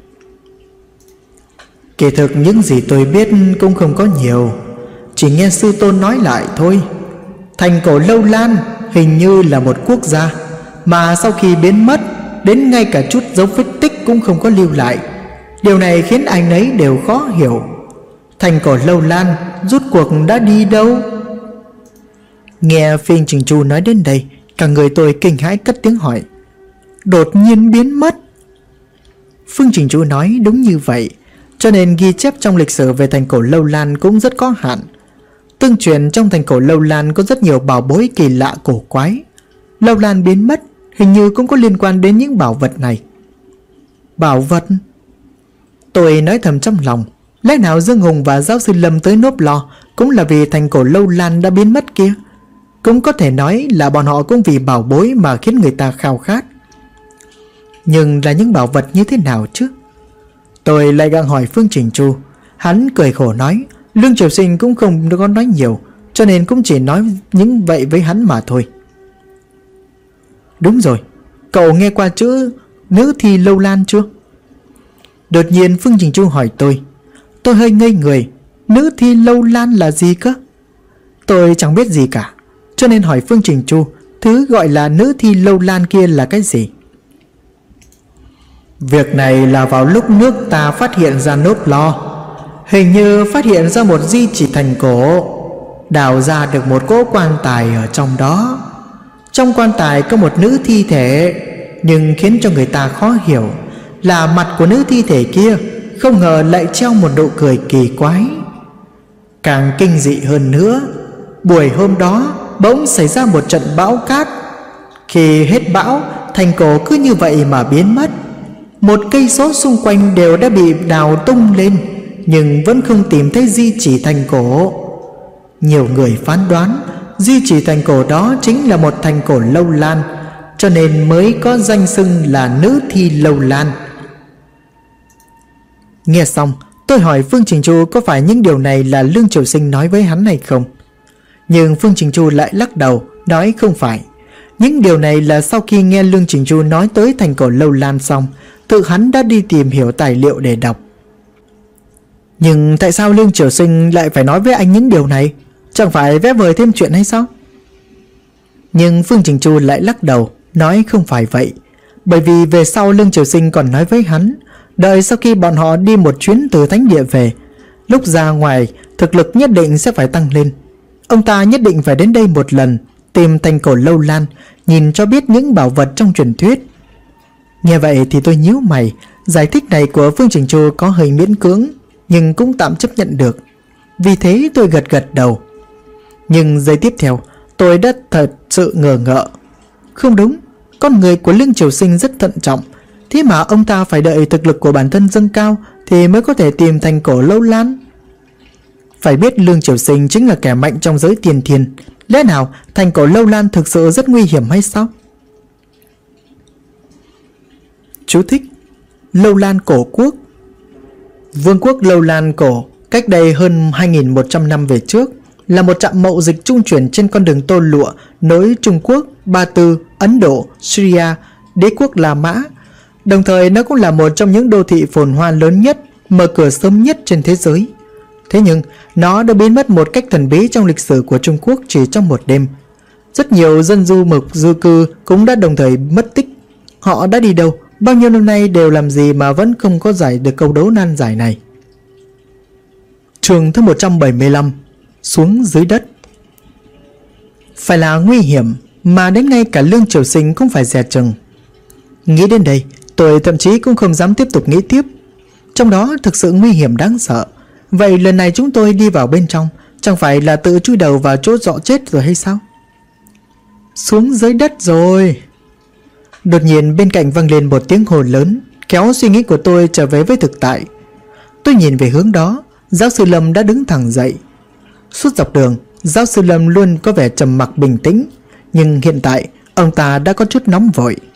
Kỳ thực những gì tôi biết cũng không có nhiều, chỉ nghe sư tôn nói lại thôi. Thành cổ lâu lan hình như là một quốc gia, mà sau khi biến mất, đến ngay cả chút dấu vết tích cũng không có lưu lại. Điều này khiến anh ấy đều khó hiểu. Thành cổ lâu lan rốt cuộc đã đi đâu? Nghe Phương Trình Chu nói đến đây, cả người tôi kinh hãi cất tiếng hỏi. Đột nhiên biến mất? Phương Trình Chu nói đúng như vậy, cho nên ghi chép trong lịch sử về thành cổ lâu lan cũng rất có hạn. Tương truyền trong thành cổ lâu lan có rất nhiều bảo bối kỳ lạ cổ quái. Lâu lan biến mất hình như cũng có liên quan đến những bảo vật này. Bảo vật? Tôi nói thầm trong lòng, lẽ nào Dương Hùng và giáo sư Lâm tới nốp lo cũng là vì thành cổ lâu lan đã biến mất kia? Cũng có thể nói là bọn họ cũng vì bảo bối mà khiến người ta khao khát. Nhưng là những bảo vật như thế nào chứ? Tôi lại gặng hỏi Phương Trình Chu. Hắn cười khổ nói, Lương Triều Sinh cũng không có nói nhiều, cho nên cũng chỉ nói những vậy với hắn mà thôi. Đúng rồi, cậu nghe qua chữ nữ thi lâu lan chưa? Đột nhiên Phương Trình Chu hỏi tôi. Tôi hơi ngây người. Nữ thi lâu lan là gì cơ? Tôi chẳng biết gì cả, cho nên hỏi Phương Trình Chu thứ gọi là nữ thi lâu lan kia là cái gì. Việc này là vào lúc nước ta phát hiện ra nốt lo, hình như phát hiện ra một di chỉ thành cổ, đào ra được một cỗ quan tài ở trong đó. Trong quan tài có một nữ thi thể, nhưng khiến cho người ta khó hiểu là mặt của nữ thi thể kia không ngờ lại treo một nụ cười kỳ quái. Càng kinh dị hơn nữa, buổi hôm đó bỗng xảy ra một trận bão cát. Khi hết bão, thành cổ cứ như vậy mà biến mất. Một cây số xung quanh đều đã bị đào tung lên, nhưng vẫn không tìm thấy di chỉ thành cổ. Nhiều người phán đoán di chỉ thành cổ đó chính là một thành cổ lâu lan, cho nên mới có danh xưng là nữ thi lâu lan. Nghe xong, tôi hỏi Phương Trình Chu có phải những điều này là Lương Triều Sinh nói với hắn hay không. Nhưng Phương Trình Chu lại lắc đầu, nói không phải. Những điều này là sau khi nghe Lương Trình Chu nói tới thành cổ lâu lan xong, tự hắn đã đi tìm hiểu tài liệu để đọc. Nhưng tại sao Lương Triều Sinh lại phải nói với anh những điều này? Chẳng phải vẽ vời thêm chuyện hay sao? Nhưng Phương Trình Chu lại lắc đầu, nói không phải vậy. Bởi vì về sau Lương Triều Sinh còn nói với hắn, đợi sau khi bọn họ đi một chuyến từ thánh địa về, lúc ra ngoài thực lực nhất định sẽ phải tăng lên. Ông ta nhất định phải đến đây một lần, tìm thành cổ lâu lan, nhìn cho biết những bảo vật trong truyền thuyết. Nghe vậy thì tôi nhíu mày. Giải thích này của Phương Trình Chu có hơi miễn cưỡng, nhưng cũng tạm chấp nhận được. Vì thế tôi gật gật đầu. Nhưng giây tiếp theo tôi đã thật sự ngờ ngợ. Không đúng, con người của Lương Triều Sinh rất thận trọng, thế mà ông ta phải đợi thực lực của bản thân dâng cao thì mới có thể tìm thành cổ lâu lan. Phải biết Lương Triều Sinh chính là kẻ mạnh trong giới tiên thiên, lẽ nào thành cổ lâu lan thực sự rất nguy hiểm hay sao? Chú thích: Lâu Lan cổ quốc. Vương quốc Lâu Lan cổ cách đây hơn 2.100 năm về trước là một trạm mậu dịch trung chuyển trên con đường tơ lụa nối Trung Quốc, Ba Tư, Ấn Độ, Syria, đế quốc La Mã. Đồng thời nó cũng là một trong những đô thị phồn hoa lớn nhất, mở cửa sớm nhất trên thế giới. Thế nhưng nó đã biến mất một cách thần bí trong lịch sử của Trung Quốc chỉ trong một đêm. Rất nhiều dân du mục du cư cũng đã đồng thời mất tích. Họ đã đi đâu, bao nhiêu năm nay đều làm gì mà vẫn không có giải được câu đố nan giải này. Chương thứ 175: Xuống dưới đất. Phải là nguy hiểm mà đến ngay cả Lương Triều Sinh cũng phải dè chừng. Nghĩ đến đây, tôi thậm chí cũng không dám tiếp tục nghĩ tiếp. Trong đó thực sự nguy hiểm đáng sợ. Vậy lần này chúng tôi đi vào bên trong, chẳng phải là tự chui đầu vào chỗ dọ chết rồi hay sao? Xuống dưới đất rồi. Đột nhiên bên cạnh vang lên một tiếng hô lớn, kéo suy nghĩ của tôi trở về với thực tại. Tôi nhìn về hướng đó, giáo sư Lâm đã đứng thẳng dậy. Suốt dọc đường, giáo sư Lâm luôn có vẻ trầm mặc bình tĩnh, nhưng hiện tại ông ta đã có chút nóng vội.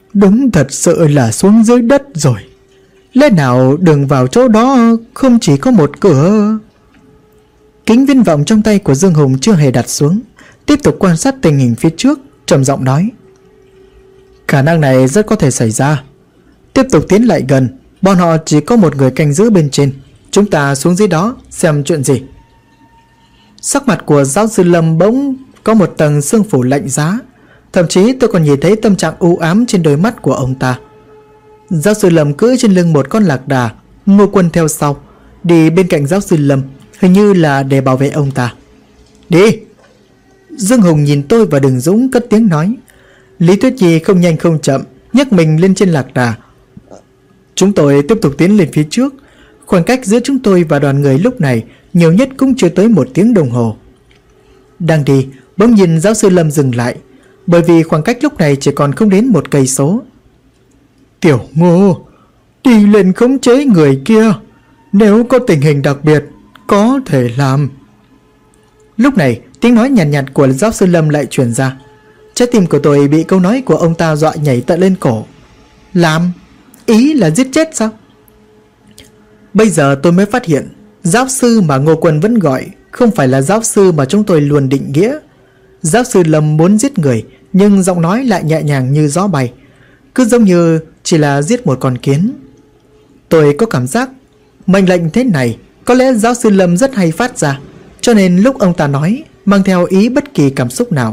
Đúng thật sự là xuống dưới đất rồi. Lẽ nào đường vào chỗ đó không chỉ có một cửa? Kính viễn vọng trong tay của Dương Hùng chưa hề đặt xuống, tiếp tục quan sát tình hình phía trước, trầm giọng nói: khả năng này rất có thể xảy ra. Tiếp tục tiến lại gần, bọn họ chỉ có một người canh giữ bên trên. Chúng ta xuống dưới đó xem chuyện gì. Sắc mặt của giáo sư Lâm bỗng có một tầng sương phủ lạnh giá. Thậm chí tôi còn nhìn thấy tâm trạng u ám trên đôi mắt của ông ta. Giáo sư Lâm cưỡi trên lưng một con lạc đà, Ngô Quân theo sau, đi bên cạnh giáo sư Lâm, hình như là để bảo vệ ông ta. Đi! Dương Hùng nhìn tôi và Đường Dũng cất tiếng nói. Lý Tuyết Nhi không nhanh không chậm nhấc mình lên trên lạc đà. Chúng tôi tiếp tục tiến lên phía trước. Khoảng cách giữa chúng tôi và đoàn người lúc này nhiều nhất cũng chưa tới 1 tiếng đồng hồ. Đang đi, bỗng nhìn giáo sư Lâm dừng lại, bởi vì khoảng cách lúc này chỉ còn không đến 1 cây số. Tiểu Ngô, đi lên khống chế người kia. Nếu có tình hình đặc biệt, có thể làm. Lúc này, tiếng nói nhàn nhạt của giáo sư Lâm lại truyền ra. Trái tim của tôi bị câu nói của ông ta dọa nhảy tận lên cổ. Làm? Ý là giết chết sao? Bây giờ tôi mới phát hiện, giáo sư mà Ngô Quân vẫn gọi không phải là giáo sư mà chúng tôi luôn định nghĩa. Giáo sư Lâm muốn giết người, nhưng giọng nói lại nhẹ nhàng như gió bay, cứ giống như chỉ là giết một con kiến. Tôi có cảm giác mệnh lệnh thế này có lẽ giáo sư Lâm rất hay phát ra, cho nên lúc ông ta nói mang theo ý bất kỳ cảm xúc nào.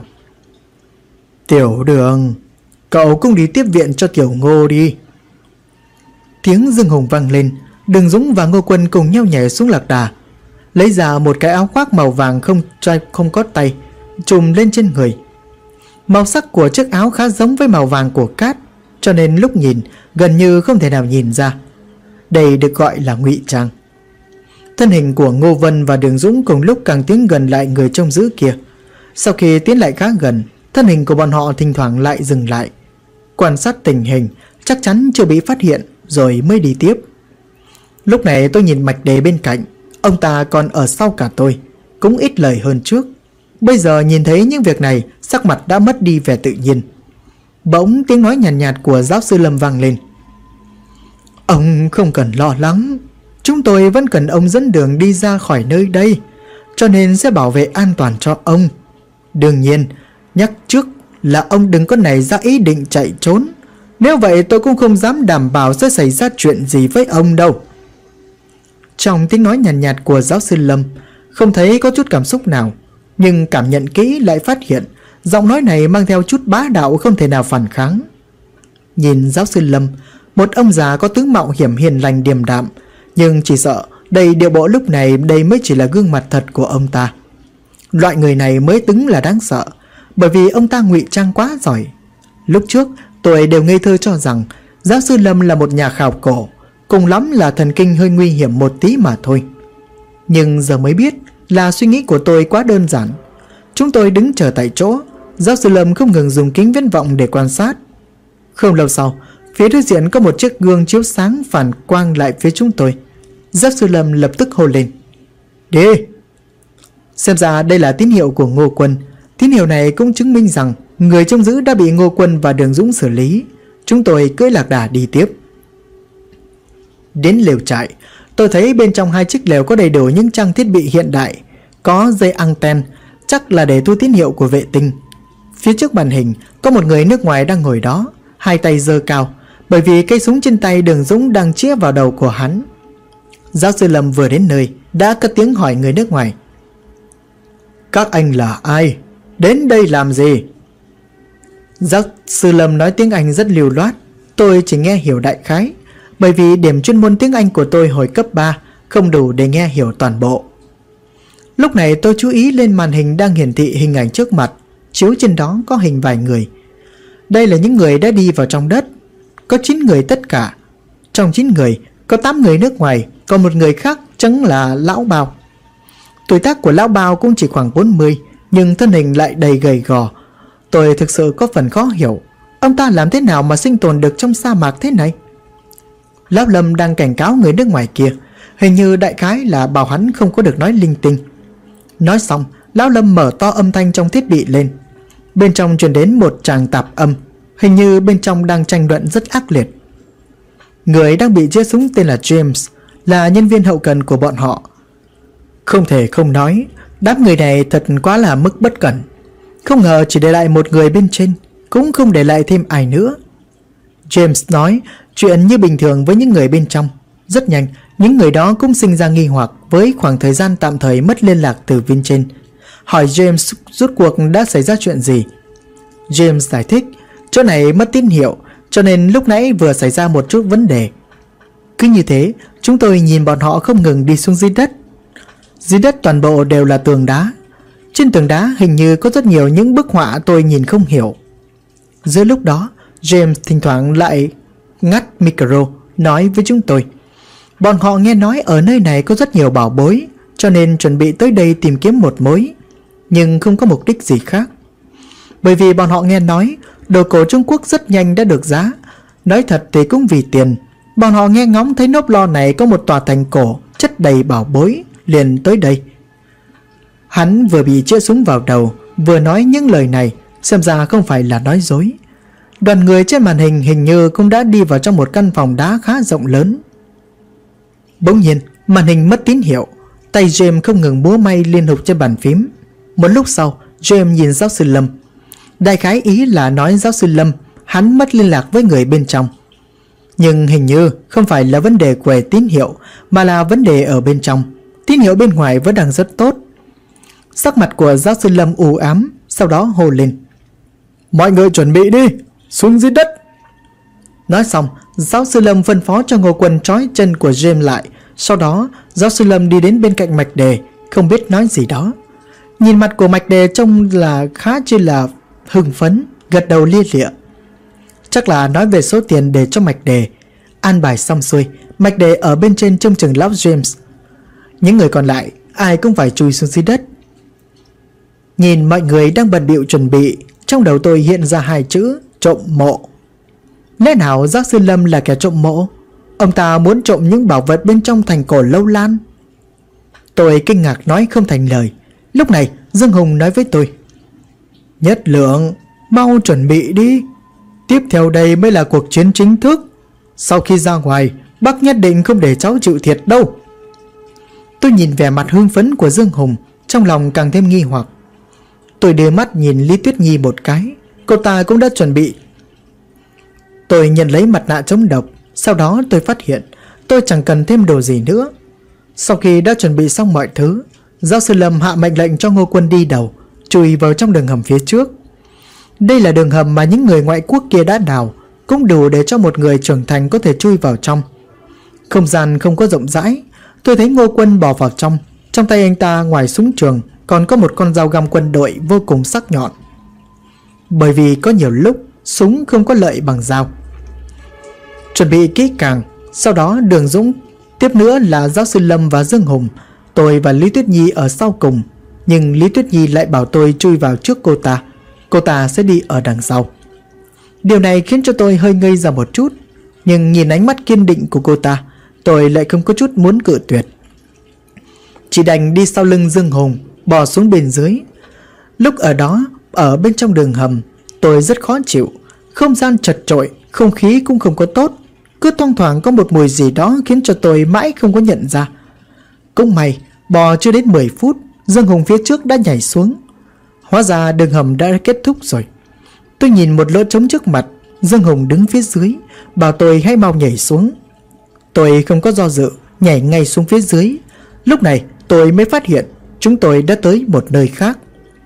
Tiểu Đường, cậu cũng đi tiếp viện cho Tiểu Ngô đi. Tiếng Dương Hùng vang lên. Đường Dũng và Ngô Quân cùng nhau nhảy xuống lạc đà, lấy ra một cái áo khoác màu vàng không có tay, trùm lên trên người. Màu sắc của chiếc áo khá giống với màu vàng của cát, cho nên lúc nhìn gần như không thể nào nhìn ra. Đây được gọi là ngụy trang. Thân hình của Ngô Vân và Đường Dũng cùng lúc càng tiến gần lại người trông giữ kia. Sau khi tiến lại khá gần, thân hình của bọn họ thỉnh thoảng lại dừng lại, quan sát tình hình, chắc chắn chưa bị phát hiện rồi mới đi tiếp. Lúc này tôi nhìn Mạch Đề bên cạnh, ông ta còn ở sau cả tôi, cũng ít lời hơn trước. Bây giờ nhìn thấy những việc này, sắc mặt đã mất đi vẻ tự nhiên. Bỗng tiếng nói nhàn nhạt của giáo sư Lâm vang lên. Ông không cần lo lắng, chúng tôi vẫn cần ông dẫn đường đi ra khỏi nơi đây, cho nên sẽ bảo vệ an toàn cho ông. Đương nhiên, nhắc trước là ông đừng có nảy ra ý định chạy trốn. Nếu vậy tôi cũng không dám đảm bảo sẽ xảy ra chuyện gì với ông đâu. Trong tiếng nói nhàn nhạt của giáo sư Lâm, không thấy có chút cảm xúc nào, nhưng cảm nhận kỹ lại phát hiện giọng nói này mang theo chút bá đạo không thể nào phản kháng. Nhìn giáo sư Lâm, một ông già có tướng mạo hiểm hiền lành điềm đạm, nhưng chỉ sợ đây điệu bộ lúc này đây mới chỉ là gương mặt thật của ông ta. Loại người này mới tính là đáng sợ, bởi vì ông ta ngụy trang quá giỏi. Lúc trước tôi đều ngây thơ cho rằng giáo sư Lâm là một nhà khảo cổ, cùng lắm là thần kinh hơi nguy hiểm một tí mà thôi. Nhưng giờ mới biết là suy nghĩ của tôi quá đơn giản. Chúng tôi đứng chờ tại chỗ, giáo sư Lâm không ngừng dùng kính viễn vọng để quan sát. Không lâu sau, phía đối diện có một chiếc gương chiếu sáng phản quang lại phía chúng tôi. Giáo sư Lâm lập tức hô lên. Đi! Xem ra đây là tín hiệu của Ngô Quân. Tín hiệu này cũng chứng minh rằng người trông giữ đã bị Ngô Quân và Đường Dũng xử lý. Chúng tôi cưỡi lạc đà đi tiếp. Đến lều trại, tôi thấy bên trong 2 chiếc lều có đầy đủ những trang thiết bị hiện đại, có dây anten, chắc là để thu tín hiệu của vệ tinh. Phía trước màn hình có một người nước ngoài đang ngồi đó, 2 tay giơ cao, bởi vì cây súng trên tay Đường Dũng đang chĩa vào đầu của hắn. Giáo sư Lâm vừa đến nơi đã cất tiếng hỏi người nước ngoài. Các anh là ai? Đến đây làm gì? Giáo sư Lâm nói tiếng Anh rất lưu loát, tôi chỉ nghe hiểu đại khái, bởi vì điểm chuyên môn tiếng Anh của tôi hồi cấp 3 không đủ để nghe hiểu toàn bộ. Lúc này tôi chú ý lên màn hình đang hiển thị hình ảnh trước mặt, chiếu trên đó có hình vài người. Đây là những người đã đi vào trong đất, có 9 người tất cả. Trong 9 người có 8 người nước ngoài, còn một người khác chính là Lão Bao. Tuổi tác của Lão Bao cũng chỉ khoảng 40, nhưng thân hình lại đầy gầy gò. Tôi thực sự có phần khó hiểu, ông ta làm thế nào mà sinh tồn được trong sa mạc thế này? Lão Lâm đang cảnh cáo người nước ngoài kia, hình như đại khái là bảo hắn không có được nói linh tinh. Nói xong, Lão Lâm mở to âm thanh trong thiết bị lên. Bên trong truyền đến một tràng tạp âm, Hình như bên trong đang tranh luận rất ác liệt. Người đang bị chĩa súng tên là James, là nhân viên hậu cần của bọn họ. Không thể không nói, đám người này thật quá là mức bất cẩn. Không ngờ chỉ để lại một người bên trên, cũng không để lại thêm ai nữa. James nói chuyện như bình thường với những người bên trong. Rất nhanh, những người đó cũng sinh ra nghi hoặc với khoảng thời gian tạm thời mất liên lạc từ bên trên. Hỏi James rốt cuộc đã xảy ra chuyện gì. James giải thích, chỗ này mất tín hiệu, cho nên lúc nãy vừa xảy ra một chút vấn đề. Cứ như thế, chúng tôi nhìn bọn họ không ngừng đi xuống dưới đất. Dưới đất toàn bộ đều là tường đá. Trên tường đá hình như có rất nhiều những bức họa tôi nhìn không hiểu. Giữa lúc đó, James thỉnh thoảng lại ngắt micro nói với chúng tôi. Bọn họ nghe nói ở nơi này có rất nhiều bảo bối, cho nên chuẩn bị tới đây tìm kiếm một mối, nhưng không có mục đích gì khác. Bởi vì bọn họ nghe nói đồ cổ Trung Quốc rất nhanh đã được giá. Nói thật thì cũng vì tiền. Bọn họ nghe ngóng thấy Nốt Lo này có một tòa thành cổ chất đầy bảo bối, liền tới đây. Hắn vừa bị chĩa súng vào đầu, vừa nói những lời này, xem ra không phải là nói dối. Đoàn người trên màn hình hình như cũng đã đi vào trong một căn phòng đá khá rộng lớn. Bỗng nhiên, màn hình mất tín hiệu. Tay James không ngừng múa may liên tục trên bàn phím. Một lúc sau, James nhìn giáo sư Lâm. Đại khái ý là nói giáo sư Lâm hắn mất liên lạc với người bên trong. Nhưng hình như không phải là vấn đề của tín hiệu, mà là vấn đề ở bên trong. Tín hiệu bên ngoài vẫn đang rất tốt. Sắc mặt của giáo sư Lâm u ám, sau đó hô lên: mọi người chuẩn bị đi, xuống dưới đất. Nói xong, giáo sư Lâm phân phó cho Ngô Quân trói chân của James lại. Sau đó giáo sư Lâm đi đến bên cạnh Mạch Đề, không biết nói gì đó. Nhìn mặt của Mạch Đề trông là khá chi là hưng phấn, gật đầu lia lịa. Chắc là nói về số tiền để cho Mạch Đề. An bài xong xuôi, Mạch Đề ở bên trên trông chừng lão James. Những người còn lại ai cũng phải chui xuống dưới đất. Nhìn mọi người đang bận bịu chuẩn bị, trong đầu tôi hiện ra hai chữ trộm mộ. Lẽ nào giáo sư Lâm là kẻ trộm mộ? Ông ta muốn trộm những bảo vật bên trong thành cổ Lâu Lan? Tôi kinh ngạc nói không thành lời. Lúc này Dương Hùng nói với tôi: Nhất Lượng, mau chuẩn bị đi. Tiếp theo đây mới là cuộc chiến chính thức. Sau khi ra ngoài, bác nhất định không để cháu chịu thiệt đâu. Tôi nhìn vẻ mặt hưng phấn của Dương Hùng, trong lòng càng thêm nghi hoặc. Tôi đưa mắt nhìn Lý Tuyết Nhi một cái, cô ta cũng đã chuẩn bị. Tôi nhận lấy mặt nạ chống độc. Sau đó tôi phát hiện tôi chẳng cần thêm đồ gì nữa. Sau khi đã chuẩn bị xong mọi thứ, giáo sư Lâm hạ mệnh lệnh cho Ngô Quân đi đầu, chui vào trong đường hầm phía trước. Đây là đường hầm mà những người ngoại quốc kia đã đào, cũng đủ để cho một người trưởng thành có thể chui vào trong. Không gian không có rộng rãi. Tôi thấy Ngô Quân bỏ vào trong. Trong tay anh ta ngoài súng trường còn có một con dao găm quân đội vô cùng sắc nhọn. Bởi vì có nhiều lúc súng không có lợi bằng dao. Chuẩn bị kỹ càng. Sau đó Đường Dũng, tiếp nữa là giáo sư Lâm và Dương Hùng. Tôi và Lý Tuyết Nhi ở sau cùng. Nhưng Lý Tuyết Nhi lại bảo tôi chui vào trước cô ta. Cô ta sẽ đi ở đằng sau. Điều này khiến cho tôi hơi ngây ra một chút. Nhưng nhìn ánh mắt kiên định của cô ta, tôi lại không có chút muốn cự tuyệt. Chỉ đành đi sau lưng Dương Hùng, bò xuống bên dưới. Lúc ở đó, ở bên trong đường hầm, tôi rất khó chịu. Không gian chật chội, không khí cũng không có tốt. Cứ thoang thoảng có một mùi gì đó khiến cho tôi mãi không có nhận ra. Cũng may, bò chưa đến 10 phút, Dương Hùng phía trước đã nhảy xuống. Hóa ra đường hầm đã kết thúc rồi. Tôi nhìn một lỗ trống trước mặt. Dương Hùng đứng phía dưới, bảo tôi hãy mau nhảy xuống. Tôi không có do dự, nhảy ngay xuống phía dưới. Lúc này tôi mới phát hiện chúng tôi đã tới một nơi khác.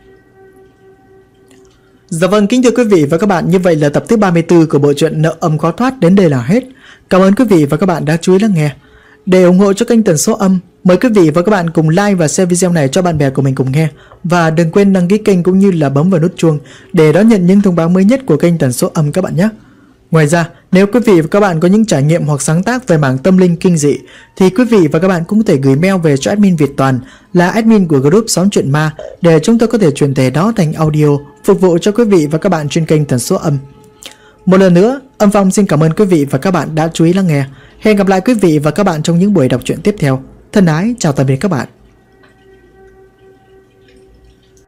Dạ vâng, kính thưa quý vị và các bạn, như vậy là tập thứ 34 của bộ truyện Nợ Âm Khó Thoát đến đây là hết. Cảm ơn quý vị và các bạn đã chú ý lắng nghe. Để ủng hộ cho kênh Tần Số Âm, mời quý vị và các bạn cùng like và share video này cho bạn bè của mình cùng nghe. Và đừng quên đăng ký kênh cũng như là bấm vào nút chuông để đón nhận những thông báo mới nhất của kênh Tần Số Âm các bạn nhé. Ngoài ra, nếu quý vị và các bạn có những trải nghiệm hoặc sáng tác về mảng tâm linh kinh dị thì quý vị và các bạn cũng có thể gửi mail về cho admin Việt Toàn, là admin của group Xóm Chuyện Ma, để chúng tôi có thể truyền thể đó thành audio phục vụ cho quý vị và các bạn trên kênh Tần Số Âm. Một lần nữa, Âm Phong xin cảm ơn quý vị và các bạn đã chú ý lắng nghe. Hẹn gặp lại quý vị và các bạn trong những buổi đọc truyện tiếp theo. Thân ái, chào tạm biệt các bạn.